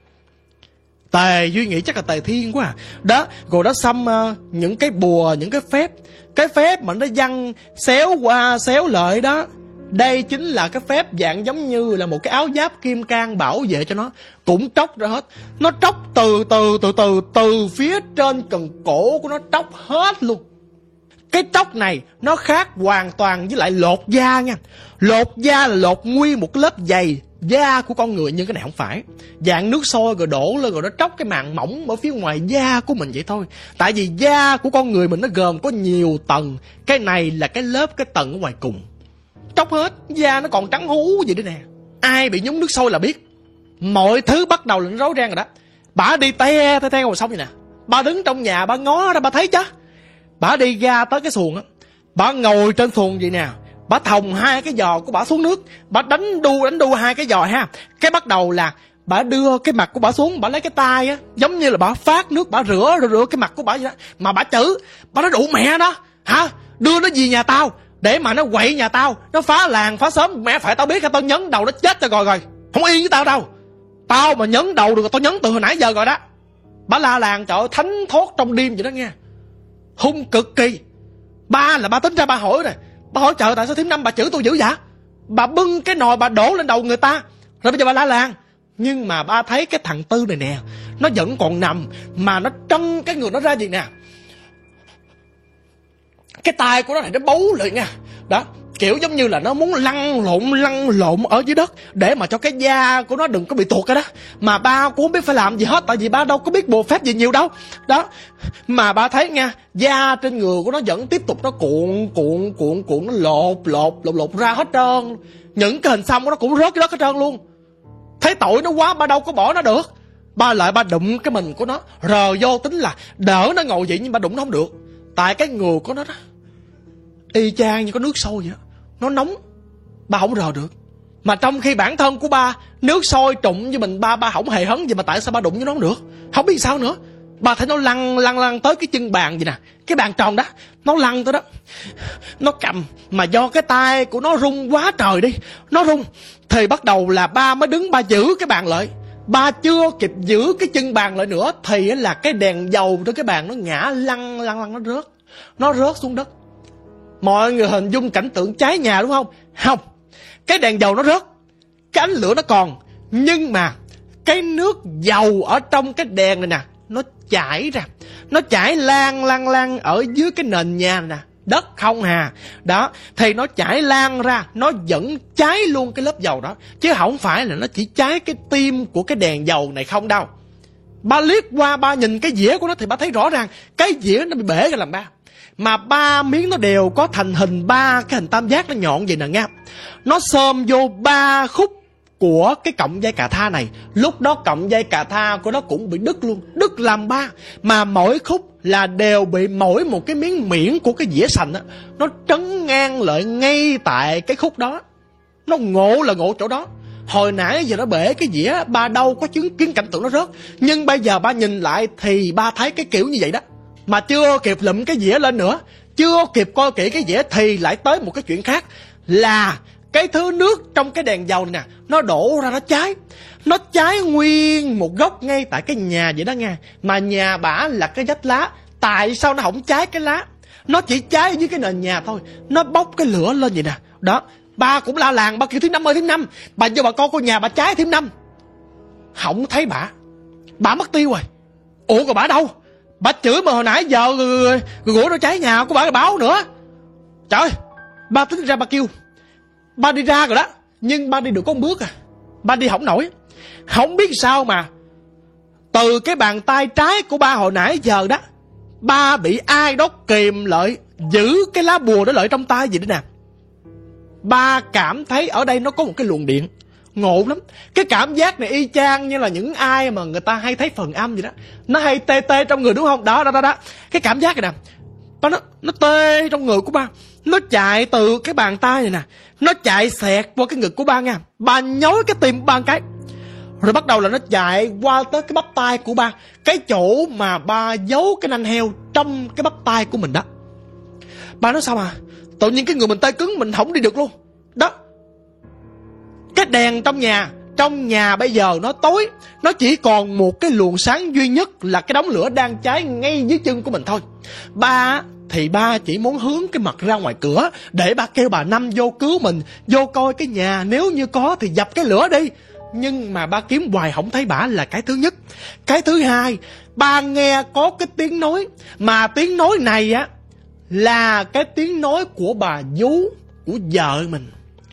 Tề, Duy nghĩ chắc là Tề Thiên quá à. Đó, rồi đó xăm uh, những cái bùa, những cái phép, cái phép mà nó văng xéo qua xéo lại đó. Đây chính là cái phép dạng giống như là một cái áo giáp kim cang bảo vệ cho nó, cũng tróc ra hết. Nó tróc từ từ từ từ từ phía trên cần cổ của nó tróc hết luôn. Cái tróc này nó khác hoàn toàn với lại lột da nha. Lột da là lột nguyên một cái lớp dày da của con người, nhưng cái này không phải. Dạng nước sôi rồi đổ lên rồi nó tróc cái màng mỏng ở phía ngoài da của mình vậy thôi. Tại vì da của con người mình nó gồm có nhiều tầng, cái này là cái lớp cái tầng ở ngoài cùng. Tróc hết, da nó còn trắng hú vậy đó nè. Ai bị nhúng nước sôi là biết. Mọi thứ bắt đầu là nó rối ren rồi đó. Bà đi te te te ngoài sông vậy nè, bà đứng trong nhà bà ngó ra bà thấy chứ. Bà đi ra tới cái xuồng á, bà ngồi trên xuồng vậy nè, bà thòng hai cái giò của bà xuống nước, bà đánh đu đánh đu hai cái giò ha. Cái bắt đầu là bà đưa cái mặt của bà xuống, bà lấy cái tay á, giống như là bà phát nước, bà rửa rửa, rửa cái mặt của bà vậy đó. Mà bà chữ, bà nói đủ mẹ đó hả, đưa nó về nhà tao để mà nó quậy nhà tao, nó phá làng phá xóm, mẹ phải tao biết tao nhấn đầu nó chết cho rồi rồi, không yên với tao đâu. Tao mà nhấn đầu được tao nhấn từ hồi nãy giờ rồi đó. Bà la làng, trời ơi, thánh thót trong đêm vậy đó nghe, hung cực kỳ. Ba là ba tính ra ba hỏi nè, ba hỏi trời tại sao thím Năm bà chửi tôi dữ vậy, bà bưng cái nồi bà đổ lên đầu người ta rồi bây giờ bà la làng. Nhưng mà ba thấy cái thằng Tư này nè, nó vẫn còn nằm mà nó trân cái người nó ra gì nè, cái tay của nó này nó bấu lại nha. Đó, kiểu giống như là nó muốn lăn lộn lăn lộn ở dưới đất để mà cho cái da của nó đừng có bị tuột cái đó. Mà ba cũng không biết phải làm gì hết, tại vì ba đâu có biết bùa phép gì nhiều đâu. Đó, mà ba thấy nha, da trên người của nó vẫn tiếp tục nó cuộn cuộn cuộn cuộn, nó lột lột lột lột ra hết trơn. Những cái hình xăm của nó cũng rớt cái đất hết trơn luôn. Thấy tội nó quá, ba đâu có bỏ nó được. Ba lại ba đụng cái mình của nó, rờ vô tính là đỡ nó ngồi vậy, nhưng ba đụng nó không được. Tại cái người của nó đó y chang như có nước sôi vậy đó, nó nóng, ba không rờ được. Mà trong khi bản thân của ba, nước sôi trụng với mình, ba ba không hề hấn gì, mà tại sao ba đụng với nó không được, không biết sao nữa. Ba thấy nó lăn lăn lăn tới cái chân bàn vậy nè, cái bàn tròn đó, nó lăn tới đó, nó cầm. Mà do cái tay của nó rung quá trời đi, nó rung thì bắt đầu là ba mới đứng ba giữ cái bàn lại. Ba chưa kịp giữ cái chân bàn lại nữa thì là cái đèn dầu trên cái bàn nó ngã lăn lăn lăn, nó rớt, nó rớt xuống đất. Mọi người hình dung cảnh tượng cháy nhà đúng không? Không, cái đèn dầu nó rớt, cái ánh lửa nó còn, nhưng mà cái nước dầu ở trong cái đèn này nè, nó chảy ra. Nó chảy lan lan lan ở dưới cái nền nhà nè, đất không hà. Đó, thì nó chảy lan ra, nó vẫn cháy luôn cái lớp dầu đó. Chứ không phải là nó chỉ cháy cái tim của cái đèn dầu này không đâu. Ba liếc qua, ba nhìn cái dĩa của nó thì ba thấy rõ ràng cái dĩa nó bị bể ra làm ba. Mà ba miếng nó đều có thành hình ba cái hình tam giác nó nhọn vậy nè nghe. Nó xôm vô ba khúc của cái cọng dây cà tha này. Lúc đó cọng dây cà tha của nó cũng bị đứt luôn, đứt làm ba. Mà mỗi khúc là đều bị mỗi một cái miếng miệng của cái dĩa sành á, nó trấn ngang lại ngay tại cái khúc đó. Nó ngộ là ngộ chỗ đó. Hồi nãy giờ nó bể cái dĩa, ba đâu có chứng kiến cảnh tượng nó rớt. Nhưng bây giờ ba nhìn lại thì ba thấy cái kiểu như vậy đó. Mà chưa kịp lụm cái dĩa lên nữa, chưa kịp coi kỹ cái dĩa thì lại tới một cái chuyện khác. Là cái thứ nước trong cái đèn dầu này nè, nó đổ ra nó cháy. Nó cháy nguyên một góc ngay tại cái nhà vậy đó nghe. Mà nhà bả là cái vách lá. Tại sao nó không cháy cái lá? Nó chỉ cháy dưới cái nền nhà thôi. Nó bốc cái lửa lên vậy nè. Đó, ba cũng la làng, ba kêu Thím Năm ơi Thím Năm, bà cho bà con cô nhà bà cháy Thím Năm. Không thấy bà. Bà mất tiêu rồi. Ủa rồi bà đâu? Bà chửi mà hồi nãy giờ rồi gũi nó cháy nhà của bà báo nữa. Trời, ba tính ra ba kêu. Ba đi ra rồi đó, nhưng ba đi được có một bước à. Ba đi không nổi. Không biết sao mà từ cái bàn tay trái của ba hồi nãy giờ đó, ba bị ai đó kìm lại, giữ cái lá bùa đó lại trong tay vậy đó nè. Ba cảm thấy ở đây nó có một cái luồng điện ngộ lắm. Cái cảm giác này y chang như là những ai mà người ta hay thấy phần âm vậy đó. Nó hay tê tê trong người đúng không? Đó, đó, đó, đó. Cái cảm giác này nè, ba nó, nó tê trong người của ba. Nó chạy từ cái bàn tay này nè, nó chạy xẹt qua cái ngực của ba nha. Ba nhói cái tim ba một cái. Rồi bắt đầu là nó chạy qua tới cái bắp tay của ba, cái chỗ mà ba giấu cái nanh heo trong cái bắp tay của mình đó. Ba nói sao mà tự nhiên cái người mình tê cứng, mình không đi được luôn. Đó, cái đèn trong nhà, trong nhà bây giờ nó tối, nó chỉ còn một cái luồng sáng duy nhất là cái đống lửa đang cháy ngay dưới chân của mình thôi. Ba thì ba chỉ muốn hướng cái mặt ra ngoài cửa để ba kêu bà Năm vô cứu mình, vô coi cái nhà, nếu như có thì dập cái lửa đi. Nhưng mà ba kiếm hoài không thấy bả là cái thứ nhất. Cái thứ hai, ba nghe có cái tiếng nói, mà tiếng nói này á là cái tiếng nói của bà vú, của vợ mình.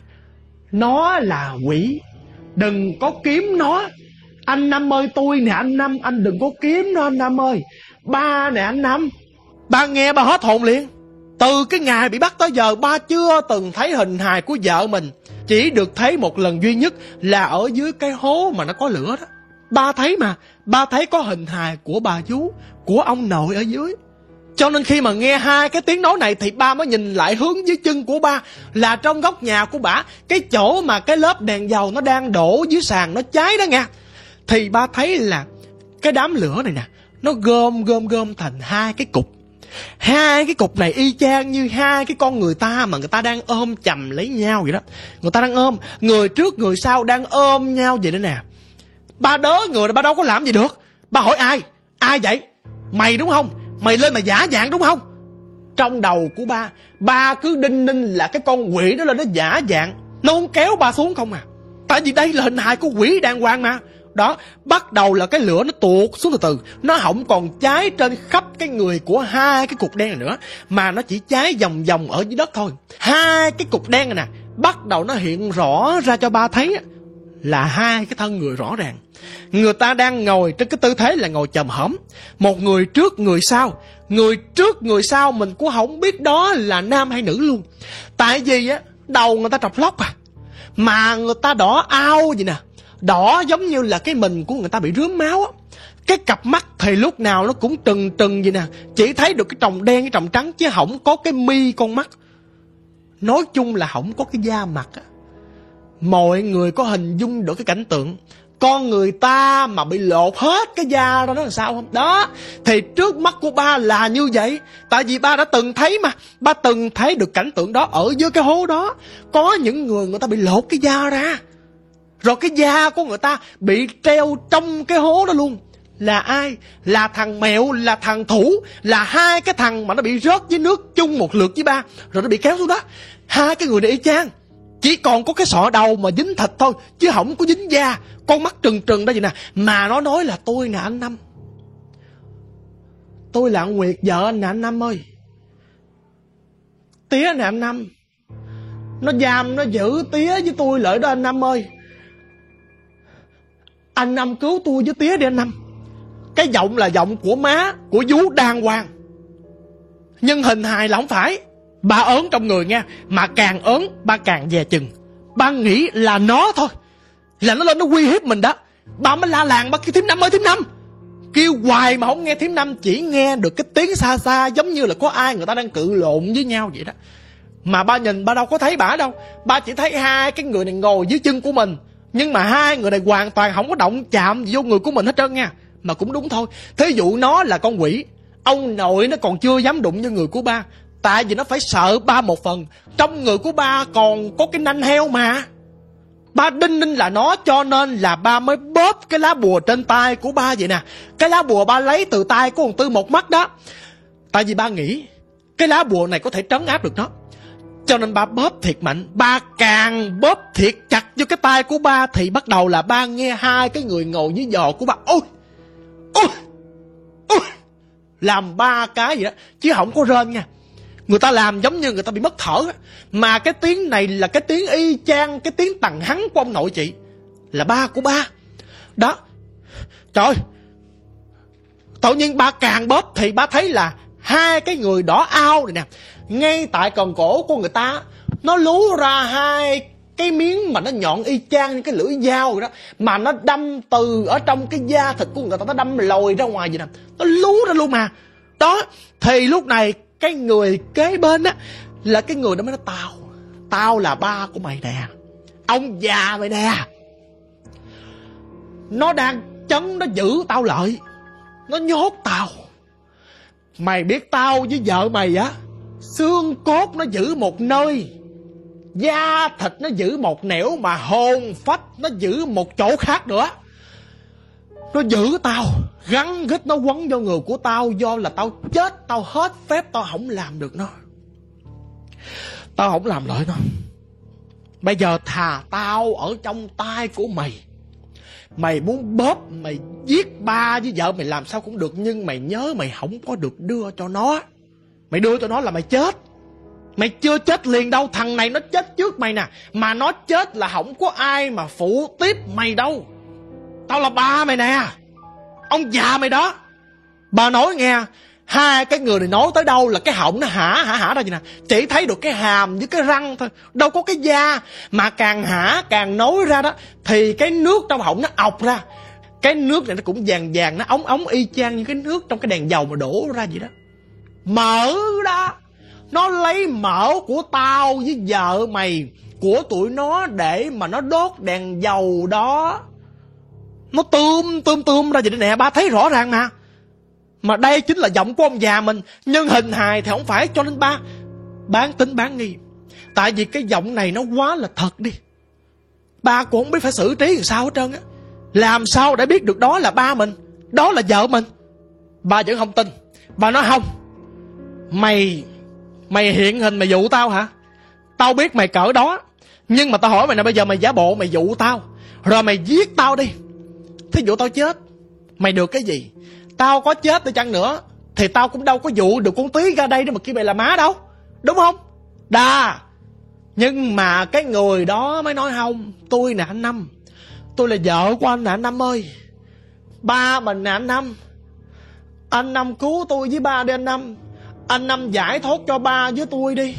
Nó là quỷ, đừng có kiếm nó. Anh Năm ơi, tôi nè anh Năm, anh đừng có kiếm nó anh Năm ơi. Ba nè anh Năm. Ba nghe ba hết hồn liền. Từ cái ngày bị bắt tới giờ ba chưa từng thấy hình hài của vợ mình. Chỉ được thấy một lần duy nhất là ở dưới cái hố mà nó có lửa đó. Ba thấy mà, ba thấy có hình hài của bà vú, của ông nội ở dưới. Cho nên khi mà nghe hai cái tiếng nói này thì ba mới nhìn lại hướng dưới chân của ba, là trong góc nhà của bả, cái chỗ mà cái lớp đèn dầu nó đang đổ dưới sàn nó cháy đó nha. Thì ba thấy là cái đám lửa này nè, nó gom gom gom thành hai cái cục. Hai cái cục này y chang như hai cái con người ta mà người ta đang ôm chầm lấy nhau vậy đó. Người ta đang ôm, người trước người sau đang ôm nhau vậy đó nè. Ba đớ người này ba đâu có làm gì được. Ba hỏi ai? Ai vậy? Mày đúng không? Mày lên mà giả dạng đúng không? Trong đầu của ba, ba cứ đinh ninh là cái con quỷ đó lên nó giả dạng, nó không kéo ba xuống không à. Tại vì đây là hình hài của quỷ đàng hoàng mà. Đó, bắt đầu là cái lửa nó tuột xuống từ từ. Nó không còn cháy trên khắp cái người của hai cái cục đen này nữa, mà nó chỉ cháy vòng vòng ở dưới đất thôi. Hai cái cục đen này nè, bắt đầu nó hiện rõ ra cho ba thấy là hai cái thân người rõ ràng. Người ta đang ngồi trên cái tư thế là ngồi chồm hổm, một người trước người sau. Người trước người sau mình cũng không biết đó là nam hay nữ luôn. Tại vì á, đầu người ta trọc lóc à, mà người ta đỏ ao vậy nè, đỏ giống như là cái mình của người ta bị rướm máu á. Cái cặp mắt thì lúc nào nó cũng trừng trừng vậy nè, chỉ thấy được cái tròng đen cái tròng trắng, chứ không có cái mi con mắt. Nói chung là không có cái da mặt á. Mọi người có hình dung được cái cảnh tượng con người ta mà bị lột hết cái da đó, nó là sao không? Đó, thì trước mắt của ba là như vậy. Tại vì ba đã từng thấy mà, ba từng thấy được cảnh tượng đó ở dưới cái hố đó. Có những người người ta bị lột cái da ra, rồi cái da của người ta bị treo trong cái hố đó luôn. Là ai? Là thằng Mẹo, là thằng Thủ, là hai cái thằng mà nó bị rớt dưới nước chung một lượt với ba, rồi nó bị kéo xuống đó. Hai cái người này y chang, chỉ còn có cái sọ đầu mà dính thịt thôi, chứ không có dính da. Con mắt trừng trừng đó vậy nè. Mà nó nói là tôi nè anh Năm, Tôi là Nguyệt, vợ anh nè anh Năm ơi. Tía nè anh Năm, nó giam nó giữ tía với tôi lại đó anh Năm ơi. Anh Năm cứu tôi với tía đi anh Năm. Cái giọng là giọng của má, của vú đàng hoàng, nhưng hình hài là không phải. Ba ớn trong người nha, mà càng ớn ba càng dè chừng. Ba nghĩ là nó thôi, là nó lên nó uy hiếp mình đó. Ba mới la làng, ba kêu thím Năm ơi thím Năm. Kêu hoài mà không nghe thím Năm, chỉ nghe được cái tiếng xa xa, giống như là có ai người ta đang cự lộn với nhau vậy đó. Mà ba nhìn ba đâu có thấy bả đâu. Ba chỉ thấy hai cái người này ngồi dưới chân của mình, nhưng mà hai người này hoàn toàn không có động chạm gì vô người của mình hết trơn nha. Mà cũng đúng thôi, thí dụ nó là con quỷ, ông nội nó còn chưa dám đụng vô người của ba, tại vì nó phải sợ ba một phần. Trong người của ba còn có cái nanh heo mà. Ba đinh ninh là nó, cho nên là ba mới bóp cái lá bùa trên tay của ba vậy nè. Cái lá bùa ba lấy từ tay của thằng Tư Một Mắt đó. Tại vì ba nghĩ cái lá bùa này có thể trấn áp được nó, cho nên ba bóp thiệt mạnh. Ba càng bóp thiệt chặt vô cái tay của ba thì bắt đầu là ba nghe hai cái người ngồi dưới giò của ba ôi ôi ôi làm ba cái vậy đó, chứ không có rên nha. Người ta làm giống như người ta bị mất thở. Mà cái tiếng này là cái tiếng y chang cái tiếng tằng hắng của ông nội chị, là ba của ba đó. Trời ơi, tự nhiên ba càng bóp thì ba thấy là hai cái người đỏ ao này nè, ngay tại cần cổ của người ta, nó lú ra hai cái miếng mà nó nhọn y chang như cái lưỡi dao vậy đó, mà nó đâm từ ở trong cái da thịt của người ta, nó đâm lồi ra ngoài vậy nè, nó lú ra luôn mà. Đó, thì lúc này cái người kế bên á là cái người đó mới nói tao, tao là ba của mày nè, ông già mày nè. Nó đang chấn, nó giữ tao lại, nó nhốt tao. Mày biết tao với vợ mày á, xương cốt nó giữ một nơi, da thịt nó giữ một nẻo, mà hồn phách nó giữ một chỗ khác nữa. Nó giữ tao, gắn gít nó quấn vô người của tao, do là tao chết, tao hết phép, tao không làm được nó, tao không làm lại nó. Bây giờ thà tao ở trong tay của mày, mày muốn bóp mày giết ba với vợ mày làm sao cũng được, nhưng mày nhớ mày không có được đưa cho nó. Mày đưa cho nó là mày chết. Mày chưa chết liền đâu, thằng này nó chết trước mày nè, mà nó chết là không có ai mà phụ tiếp mày đâu. Tao là ba mày nè, ông già mày đó. Bà nói nghe, hai cái người này nói tới đâu là cái họng nó hả hả hả ra vậy nè, chỉ thấy được cái hàm với cái răng thôi, đâu có cái da. Mà càng hả càng nói ra đó thì cái nước trong họng nó ọc ra. Cái nước này nó cũng vàng vàng, nó ống ống y chang như cái nước trong cái đèn dầu mà đổ ra vậy đó. Mỡ đó, nó lấy mỡ của tao với vợ mày, của tụi nó để mà nó đốt đèn dầu đó. Nó tươm tươm tươm ra vậy đó nè, ba thấy rõ ràng mà. Mà đây chính là giọng của ông già mình, nhưng hình hài thì không phải, cho nên ba bán tính bán nghi. Tại vì cái giọng này nó quá là thật đi, ba cũng không biết phải xử trí làm sao hết trơn á. Làm sao để biết được đó là ba mình, đó là vợ mình. Ba vẫn không tin. Ba nói không, Mày Mày hiện hình mày dụ tao hả? Tao biết mày cỡ đó, nhưng mà tao hỏi mày nè, bây giờ mày giả bộ mày dụ tao, rồi mày giết tao đi. Thí dụ tao chết, mày được cái gì? Tao có chết đi chăng nữa thì tao cũng đâu có dụ được con Tí ra đây để mà kêu mày là má đâu, đúng không? Đà. Nhưng mà cái người đó mới nói không, tôi nè anh Năm, tôi là vợ của anh nè anh Năm ơi, ba mình nè anh Năm. Anh Năm cứu tôi với ba đi anh Năm. Anh Năm giải thoát cho ba với tôi đi.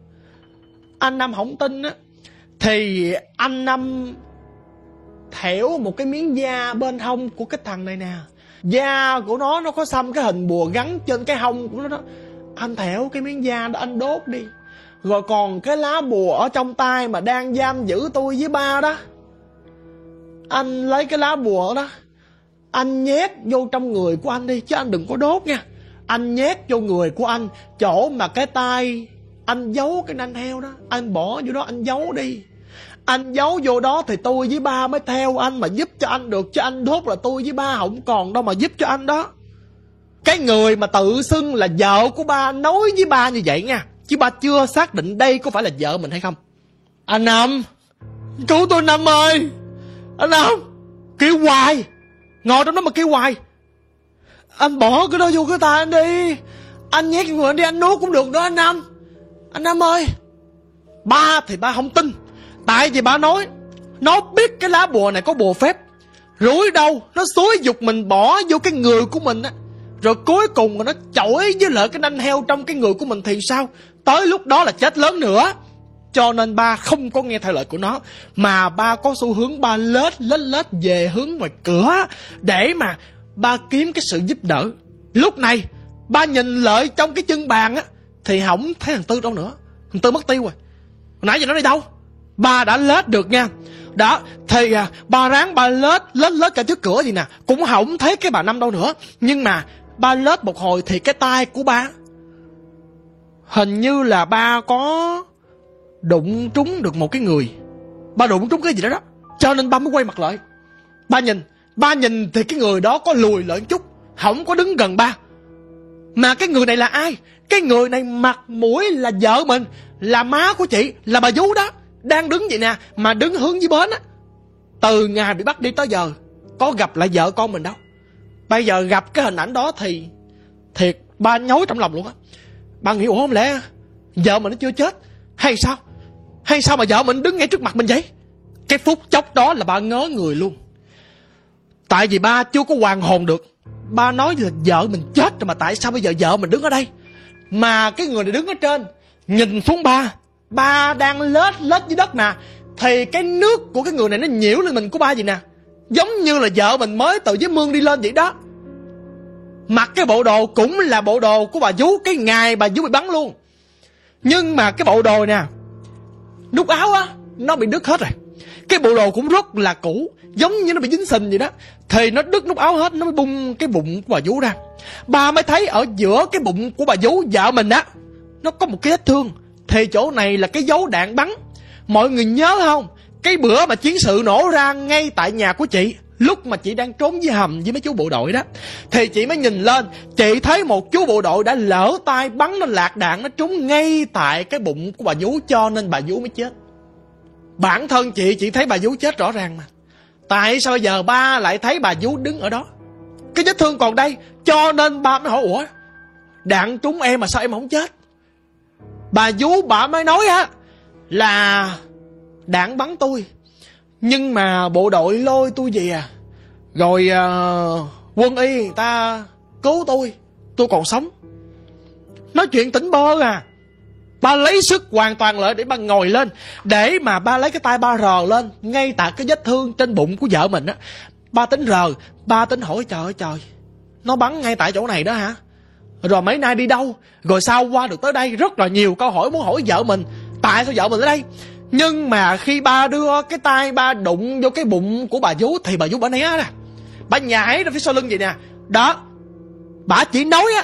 Anh Năm không tin á thì anh Năm thẻo một cái miếng da bên hông của cái thằng này nè. Da của nó nó có xăm cái hình bùa gắn trên cái hông của nó đó. Anh thẻo cái miếng da đó anh đốt đi. Rồi còn cái lá bùa ở trong tay mà đang giam giữ tôi với ba đó, anh lấy cái lá bùa đó, anh nhét vô trong người của anh đi, chứ anh đừng có đốt nha. Anh nhét vô người của anh, chỗ mà cái tay anh giấu cái nanh heo đó, anh bỏ vô đó anh giấu đi. Anh giấu vô đó thì tôi với ba mới theo anh mà giúp cho anh được, chứ anh đốt là tôi với ba không còn đâu mà giúp cho anh đó. Cái người mà tự xưng là vợ của ba nói với ba như vậy nha, chứ ba chưa xác định đây có phải là vợ mình hay không. Anh Năm, cứu tôi Năm ơi. Anh Năm, kêu hoài, ngồi trong đó mà kêu hoài. Anh bỏ cái đó vô cái tay anh đi. Anh nhét cái người anh đi, anh nuốt cũng được đó anh Năm. Anh Năm ơi. Ba thì ba không tin. Tại vì ba nói nó biết cái lá bùa này có bùa phép, rủi đâu nó xúi giục mình bỏ vô cái người của mình á, rồi cuối cùng nó chổi với lại cái nanh heo trong cái người của mình thì sao? Tới lúc đó là chết lớn nữa. Cho nên ba không có nghe theo lời của nó, mà ba có xu hướng ba lết lết lết về hướng ngoài cửa để mà ba kiếm cái sự giúp đỡ. Lúc này ba nhìn lại trong cái chân bàn á thì không thấy thằng Tư đâu nữa. Thằng Tư mất tiêu rồi. Nãy giờ nó đi đâu? Ba đã lết được nha. Đó thì à, ba ráng ba lết lết lết cả trước cửa gì nè, cũng không thấy cái bà Năm đâu nữa. Nhưng mà ba lết một hồi thì cái tay của ba hình như là ba có đụng trúng được một cái người. Ba đụng trúng cái gì đó đó. Cho nên ba mới quay mặt lại. Ba nhìn Ba nhìn thì cái người đó có lùi lại một chút, không có đứng gần ba. Mà cái người này là ai? Cái người này mặt mũi là vợ mình, là má của chị, là bà Vú đó. Đang đứng vậy nè, mà đứng hướng dưới bến á. Từ ngày bị bắt đi tới giờ có gặp lại vợ con mình đâu. Bây giờ gặp cái hình ảnh đó thì thiệt ba nhói trong lòng luôn á. Ba nghĩ ủa không lẽ vợ mình nó chưa chết hay sao? Hay sao mà vợ mình đứng ngay trước mặt mình vậy? Cái phút chốc đó là ba ngớ người luôn. Tại vì ba chưa có hoàn hồn được. Ba nói là vợ mình chết rồi, mà tại sao bây giờ vợ mình đứng ở đây? Mà cái người này đứng ở trên, nhìn xuống ba, ba đang lết lết dưới đất nè, thì cái nước của cái người này nó nhiễu lên mình của ba vậy nè, giống như là vợ mình mới từ dưới mương đi lên vậy đó. Mặc cái bộ đồ cũng là bộ đồ của bà Vú cái ngày bà Vú bị bắn luôn. Nhưng mà cái bộ đồ nè, nút áo á, nó bị đứt hết rồi. Cái bộ đồ cũng rất là cũ, giống như nó bị dính sình vậy đó. Thì nó đứt nút áo hết, nó mới bung cái bụng của bà Vú ra. Ba mới thấy ở giữa cái bụng của bà Vú vợ mình á, nó có một cái vết thương. Thì chỗ này là cái dấu đạn bắn. Mọi người nhớ không? Cái bữa mà chiến sự nổ ra ngay tại nhà của chị, lúc mà chị đang trốn dưới hầm với mấy chú bộ đội đó, thì chị mới nhìn lên, chị thấy một chú bộ đội đã lỡ tay bắn, nó lạc đạn, nó trúng ngay tại cái bụng của bà Vú, cho nên bà Vú mới chết. Bản thân chị, chị thấy bà Vú chết rõ ràng mà. Tại sao bây giờ ba lại thấy bà Vú đứng ở đó? Cái vết thương còn đây. Cho nên ba mới hỏi ủa, đạn trúng em mà sao em không chết? Bà Vú bà mới nói á là đạn bắn tôi, nhưng mà bộ đội lôi tôi về à. Rồi uh, quân y người ta cứu tôi, tôi còn sống. Nói chuyện tỉnh bơ à. Ba lấy sức hoàn toàn lại để ba ngồi lên, để mà ba lấy cái tay ba rờ lên ngay tại cái vết thương trên bụng của vợ mình á. Ba tính rờ, ba tính hỏi trời ơi trời, nó bắn ngay tại chỗ này đó hả? Rồi mấy nay đi đâu? Rồi sao qua được tới đây? Rất là nhiều câu hỏi muốn hỏi vợ mình, tại sao vợ mình ở đây? Nhưng mà khi ba đưa cái tay ba đụng vô cái bụng của bà Vú thì bà Vú bà né ra, bà nhảy ra phía sau lưng vậy nè. Đó, bà chỉ nói á,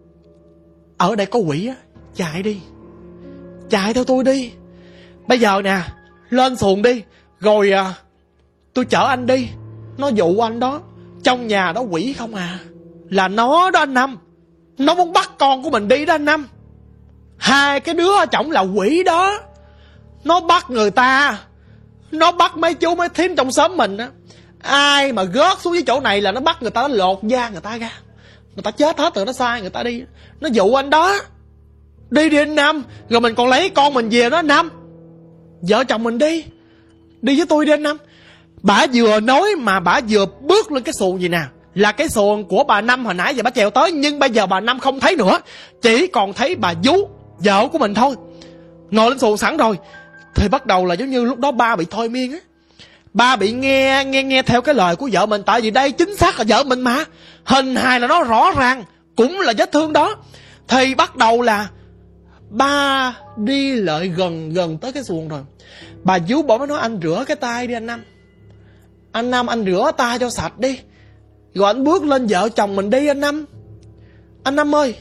ở đây có quỷ á, chạy đi, chạy theo tôi đi. Bây giờ nè, lên xuồng đi, rồi à, tôi chở anh đi. Nó dụ anh đó, trong nhà đó quỷ không à. Là nó đó anh Năm, nó muốn bắt con của mình đi đó anh Năm. Hai cái đứa ở chổng là quỷ đó. Nó bắt người ta, nó bắt mấy chú mấy thím trong xóm mình á. Ai mà gớt xuống dưới chỗ này là nó bắt người ta, nó lột da người ta ra, người ta chết hết rồi nó sai người ta đi. Nó dụ anh đó, đi đi anh Năm, rồi mình còn lấy con mình về đó anh Năm. Vợ chồng mình đi, đi với tôi đi anh Năm. Bà vừa nói mà bà vừa bước lên cái xuồng gì nè, là cái xuồng của bà Năm hồi nãy giờ bà chèo tới. Nhưng bây giờ bà Năm không thấy nữa, chỉ còn thấy bà Vú, vợ của mình thôi. Ngồi lên xuồng sẵn rồi thì bắt đầu là giống như lúc đó ba bị thôi miên á. Ba bị nghe nghe nghe theo cái lời của vợ mình. Tại vì đây chính xác là vợ mình mà, hình hài là nó rõ ràng, cũng là vết thương đó. Thì bắt đầu là ba đi lại gần gần tới cái xuồng rồi. Bà Vú bỏ mới nói anh rửa cái tay đi anh Năm. Anh Năm anh rửa tay cho sạch đi, rồi anh bước lên vợ chồng mình đi anh Năm. Anh Năm ơi,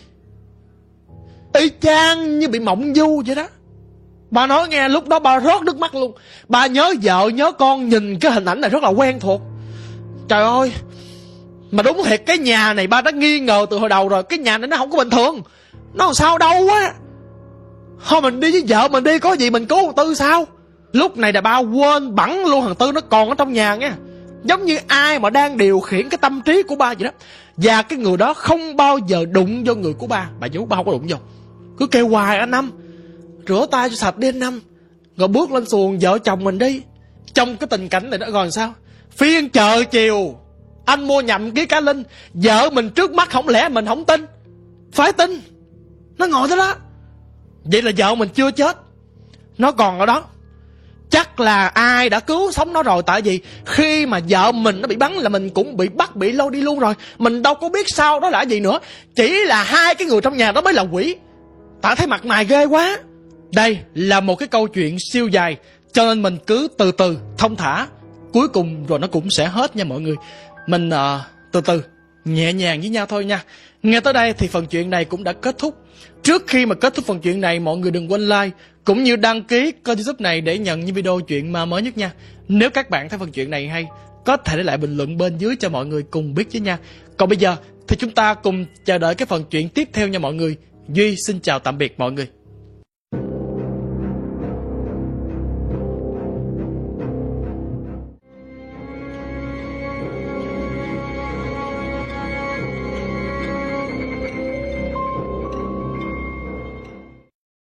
y chang như bị mộng du vậy đó. Bà nói nghe lúc đó ba rớt nước mắt luôn. Ba nhớ vợ nhớ con, nhìn cái hình ảnh này rất là quen thuộc. Trời ơi, mà đúng thiệt, cái nhà này ba đã nghi ngờ từ hồi đầu rồi. Cái nhà này nó không có bình thường, nó làm sao đâu á. Thôi mình đi với vợ mình đi, có gì mình cứu thằng Tư sao. Lúc này là ba quên bẵng luôn thằng Tư nó còn ở trong nhà nghe. Giống như ai mà đang điều khiển cái tâm trí của ba vậy đó. Và cái người đó không bao giờ đụng vô người của ba. Bà vú ba không có đụng vô, cứ kêu hoài anh Năm rửa tay cho sạch đi anh Năm, rồi bước lên xuồng vợ chồng mình đi. Trong cái tình cảnh này đó rồi sao? Phiên chợ chiều anh mua nhầm ký cá linh, vợ mình trước mắt, không lẽ mình không tin? Phải tin. Nó ngồi đó đó. Vậy là vợ mình chưa chết, nó còn ở đó. Chắc là ai đã cứu sống nó rồi. Tại vì khi mà vợ mình nó bị bắn là mình cũng bị bắt, bị lôi đi luôn rồi. Mình đâu có biết sau đó là gì nữa. Chỉ là hai cái người trong nhà đó mới là quỷ. Tại thấy mặt mày ghê quá. Đây là một cái câu chuyện siêu dài, cho nên mình cứ từ từ, thông thả. Cuối cùng rồi nó cũng sẽ hết nha mọi người. Mình uh, từ từ, nhẹ nhàng với nhau thôi nha. Nghe tới đây thì phần chuyện này cũng đã kết thúc. Trước khi mà kết thúc phần chuyện này, mọi người đừng quên like cũng như đăng ký kênh YouTube này để nhận những video chuyện ma mới nhất nha. Nếu các bạn thấy phần chuyện này hay, có thể để lại bình luận bên dưới cho mọi người cùng biết với nha. Còn bây giờ thì chúng ta cùng chờ đợi cái phần chuyện tiếp theo nha mọi người. Duy xin chào tạm biệt mọi người.